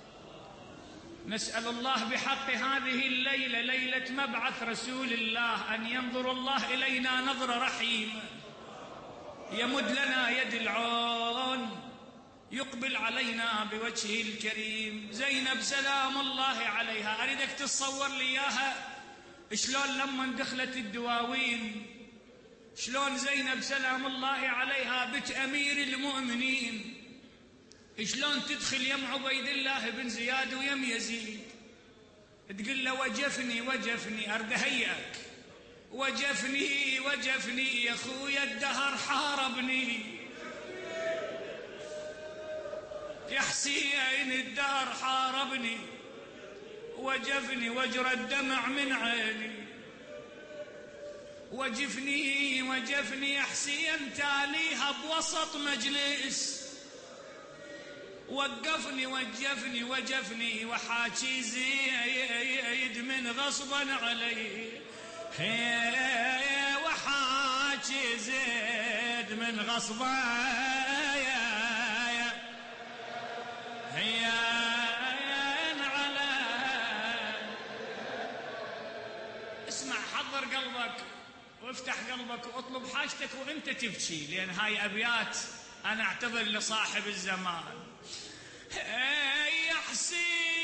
نسأل الله بحق هذه الليلة، ليلة مبعث رسول الله، أن ينظر الله إلينا نظرة رحيمة، يمد لنا يد العون، يقبل علينا بوجهه الكريم. زينب سلام الله عليها، أريدك تتصور لي إياها شلون لما دخلت الدواوين، شلون زينب سلام الله عليها بنت أمير المؤمنين شلون تدخل يم عبيد الله بن زياد ويم يزيد، تقول له وجفني وجفني أرد هيئك، وجفني وجفني يا خويا الدهر حاربني، يا حسين الدهر حاربني، وجفني وجرى الدمع من عيني، وجفني وجفني يا حسين تاليها بوسط مجلس، وقفني وجفني وجفني وحاكي زيد من غصبا علي، وحاكي زيد من غصبا هي على. اسمع، حضر قلبك وافتح قلبك واطلب حاجتك وانت تبكي، لان هاي ابيات انا اعتذر لصاحب الزمان. يا حسين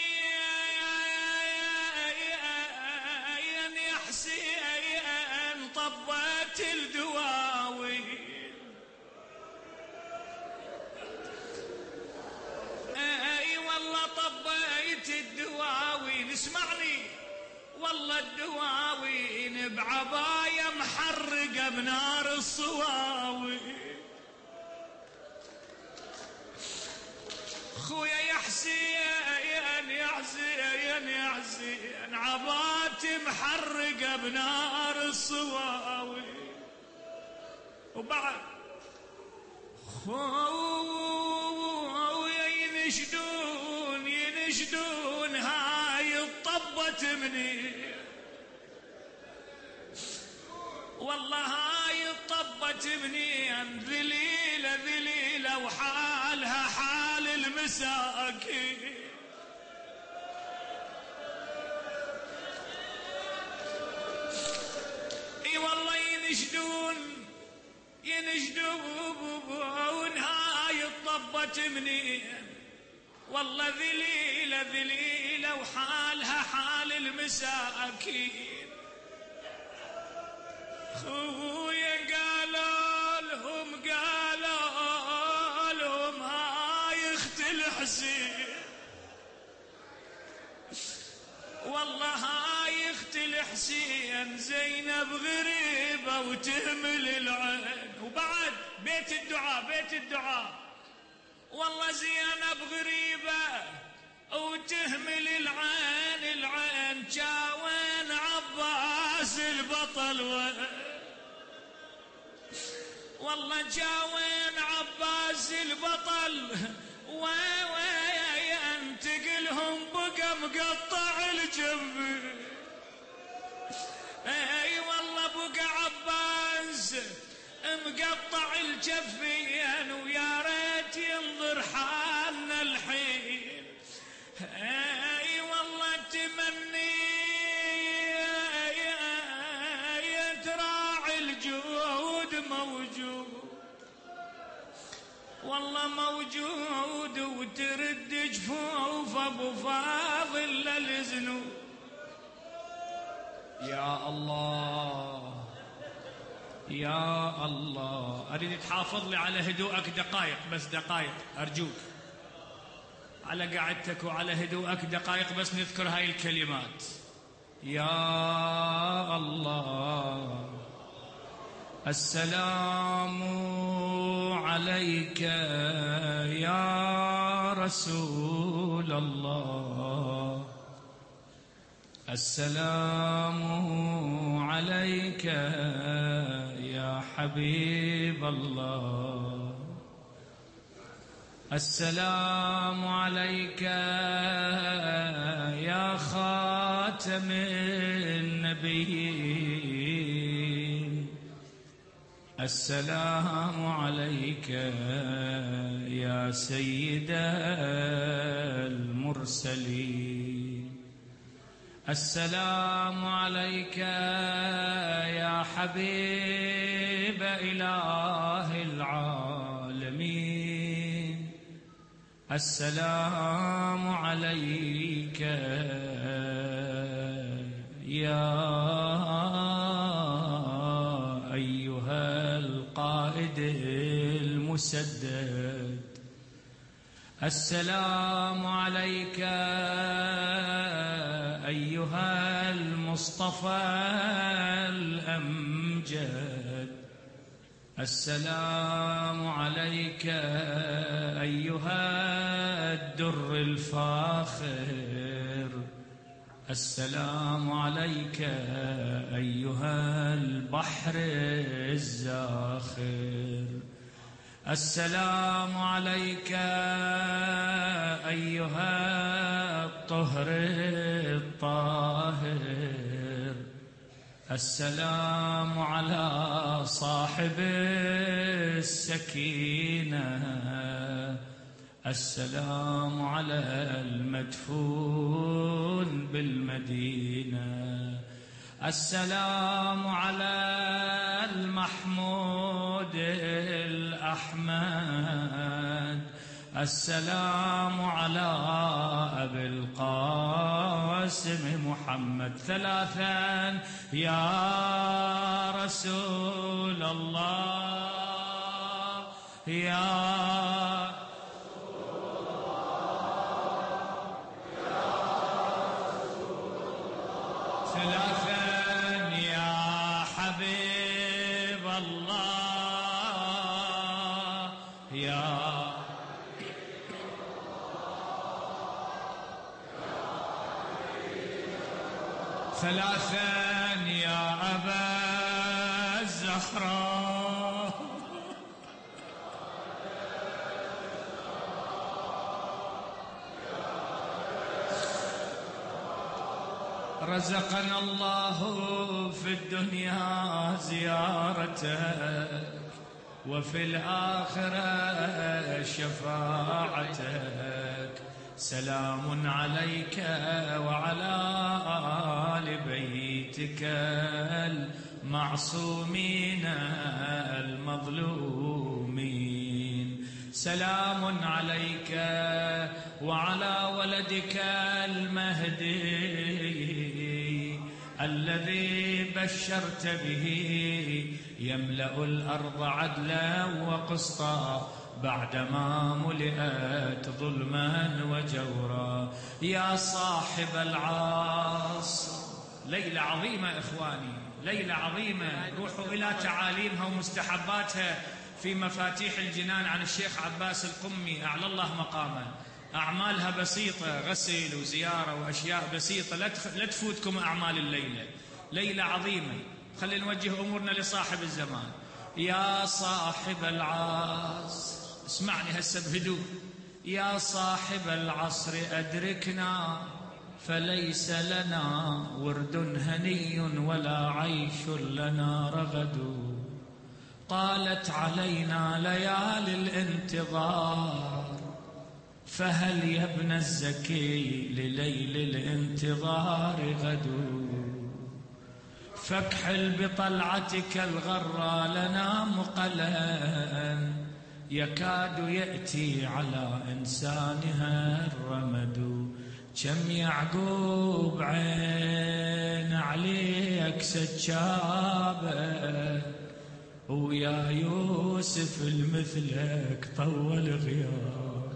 يا حسين طبت الدواوين، اي والله طبيت الدواوين، اسمعني والله الدواوين بعباية محرقة بنار الصواوين، خويا يا حسين يا حسين يا حسين عبات محرقة بنار الصواوين، وبعد خويا ينشدون ينشدون هاي الطبت مني، والله هاي الطبت مني ذليلة ذليلة وحالها حال المساكين، اي والله ينشدون ينشدون هاي الطبت مني، والله ذليلة ذليلة وحالها حال المساكين، خويا قالوا لهم قالوا لهم هاي اخت الحسين، والله هاي اخت بنت الحسين زينب غريبة وتهمل العين. وبعد بيت الدعاء بيت الدعاء، والله زينب غريبة وتهمل العين العين. جاوين عباس البطل وين، والله جاوين عباس البطل وين تقلهم بقى مقطع الجنب. اي والله بقى عباس مقطع الجفين ويا ريت ينظر حالنا الحين. اي والله تمني يتراعي الجود موجود، والله موجود وترد جفوف ابو فاضل للذنوب. يا الله يا الله، اريد تحافظ لي على هدوءك دقائق، بس دقائق ارجوك، على قعدتك وعلى هدوءك دقائق بس نذكر هاي الكلمات. يا الله السلام عليك يا رسول الله، السلام عليك يا حبيب الله، السلام عليك يا خاتم النبيين، السلام عليك يا سيد المرسلين، السلام عليك يا حبيب إله العالمين، السلام عليك يا أيها القائد المسدد، السلام عليك أيها المصطفى الأمجد، السلام عليك أيها الدر الفاخر، السلام عليك أيها البحر الزاخر، السلام عليك أيها الطهر الطاهر، السلام على صاحب السكينة، السلام على المدفون بالمدينة، السلام على المحمود الأحمد، السلام على أبي القاسم محمد. ثلاثا يا رسول الله يا ثلاثا يا أبا الزهراء رزقنا الله في الدنيا زيارتك وفي الآخرة شفاعتك، سلام عليك وعلى آل بيتك المعصومين المظلومين، سلام عليك وعلى ولدك المهدي الذي بشرت به يملأ الأرض عدلا وقسطا بعدما ملئت ظلما وجورا. يا صاحب العصر ليلة عظيمة إخواني، ليلة عظيمة. روحوا إلى تعاليمها ومستحباتها في مفاتيح الجنان عن الشيخ عباس القمي أعلى الله مقامه. أعمالها بسيطة، غسل وزيارة وأشياء بسيطة، لا تفوتكم أعمال الليلة. ليلة عظيمة. خلينا نوجه أمورنا لصاحب الزمان. يا صاحب العصر، اسمعني هسه بهدوء. يا صاحب العصر أدركنا، فليس لنا ورد هني ولا عيش لنا رغد. طالت علينا ليالي الانتظار، فهل يا ابن الزكي لليل الانتظار غد. فاكحل بطلعتك الغرى لنا مقلا، يكاد يأتي على إنسانها الرمد. كم يعقوب عين عليك سجابة، ويا يوسف المثلك طول غياب.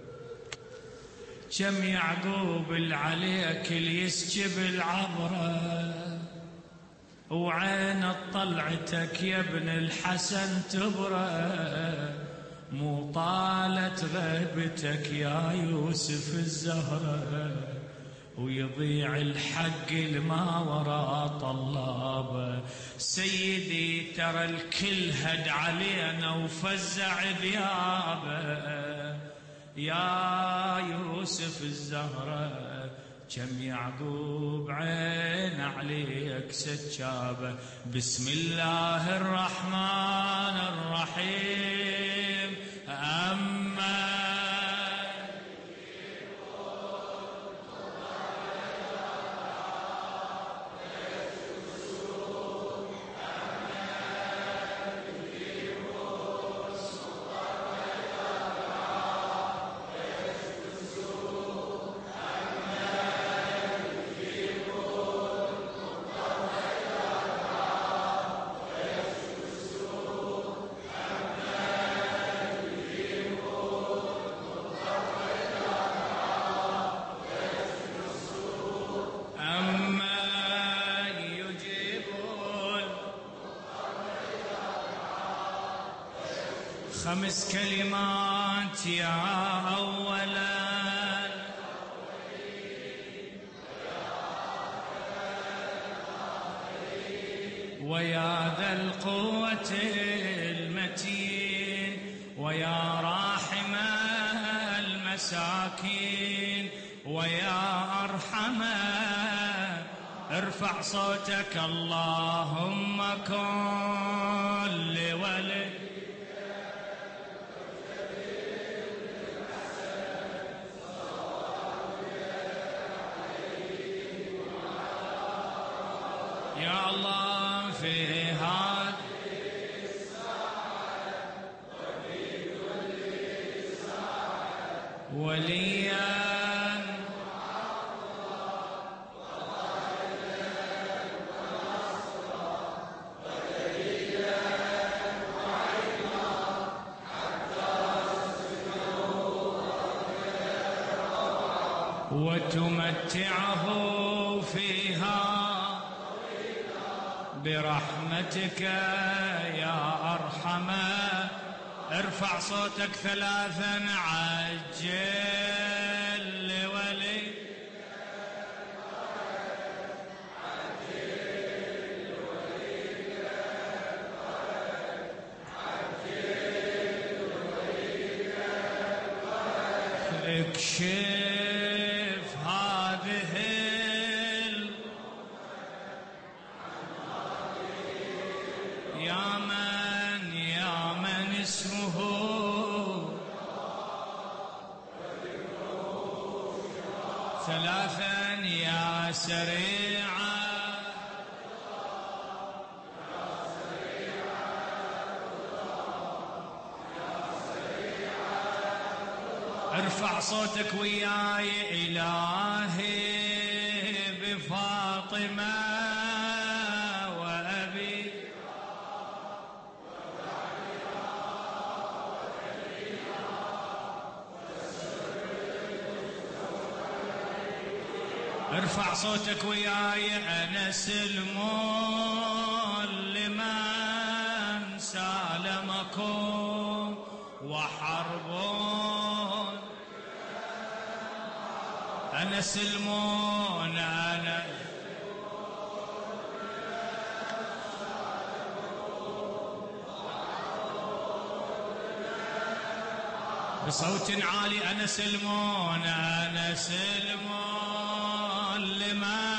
كم يعقوب عليك اللي يسجب العبرة، وعين طلعتك يا ابن الحسن تبرى. مو طالت غيبتك يا يوسف الزهرة، ويضيع الحق الما وراء طلابه. سيدي ترى الكل هد علينا وفزع ذيابه، يا يوسف الزهرة كم يعقوب عين عليك سجابه. بسم الله الرحمن الرحيم. أما خمس كلمات يا أولا، ويا ذا القوة المتين، ويا راحم المساكين، ويا أرحم. ارفع صوتك اللهم كن لولي. يا الله في هذه الساعة وفي كل ساعة وليا وتمتعه فيها برحمتك يا أرحم. ارفع صوتك ثلاثا عجل لولي. اكشف هذه يا من يا من اسمه ثلاثا يا سريعا. ارفع صوتك وياي. إلهي بفاطمة وأبي ارفع صوتك وياي. أنا سلمون لمن سالمكم وحربون. أنا سلمون أنا بصوت عالي. أنا سلمون أنا سلمون لمن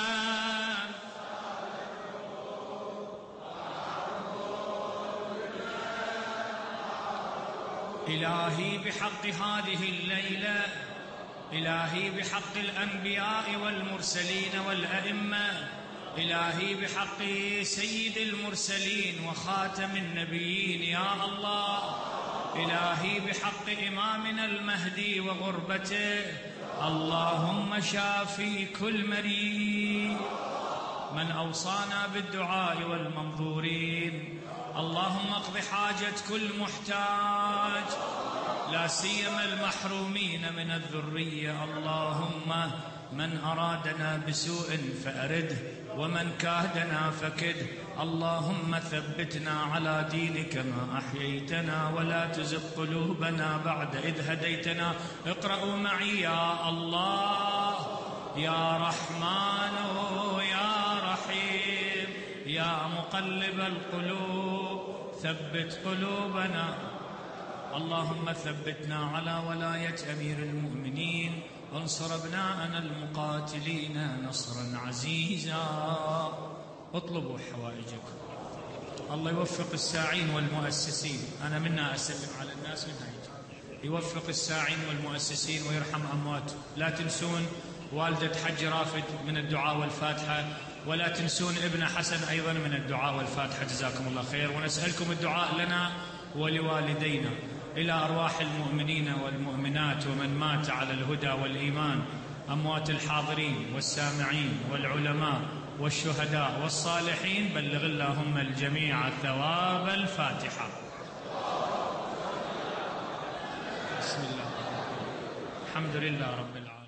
إلهي بحق هذه الليلة، إلهي بحق الأنبياء والمرسلين والأئمة، إلهي بحق سيد المرسلين وخاتم النبيين يا الله، إلهي بحق إمامنا المهدي وغربته، اللهم شافي كل مريض من أوصانا بالدعاء والمنظورين، اللهم اقض حاجة كل محتاج لا سيما المحرومين من الذرية، اللهم من أرادنا بسوء فأرده ومن كادنا فكده، اللهم ثبتنا على دينك ما أحييتنا ولا تزغ قلوبنا بعد إذ هديتنا. اقرأوا معي يا الله يا رحمن يا رحيم يا مقلب القلوب ثبت قلوبنا، اللهم ثبتنا على ولاية أمير المؤمنين، انصر ابناءنا المقاتلين نصرا عزيزا. اطلبوا حوائجكم. الله يوفق الساعين والمؤسسين، أنا منا أسلم على الناس منها يجي. يوفق الساعين والمؤسسين ويرحم أمواتهم. لا تنسون والدة حج رافد من الدعاء والفاتحة، ولا تنسون ابن حسن أيضا من الدعاء والفاتحة، جزاكم الله خير. ونسألكم الدعاء لنا ولوالدينا، إلى أرواح المؤمنين والمؤمنات ومن مات على الهدى والإيمان، أموات الحاضرين والسامعين والعلماء والشهداء والصالحين، بلغ اللهم الجميع ثواب الفاتحة. بسم الله الحمد لله رب العالمين.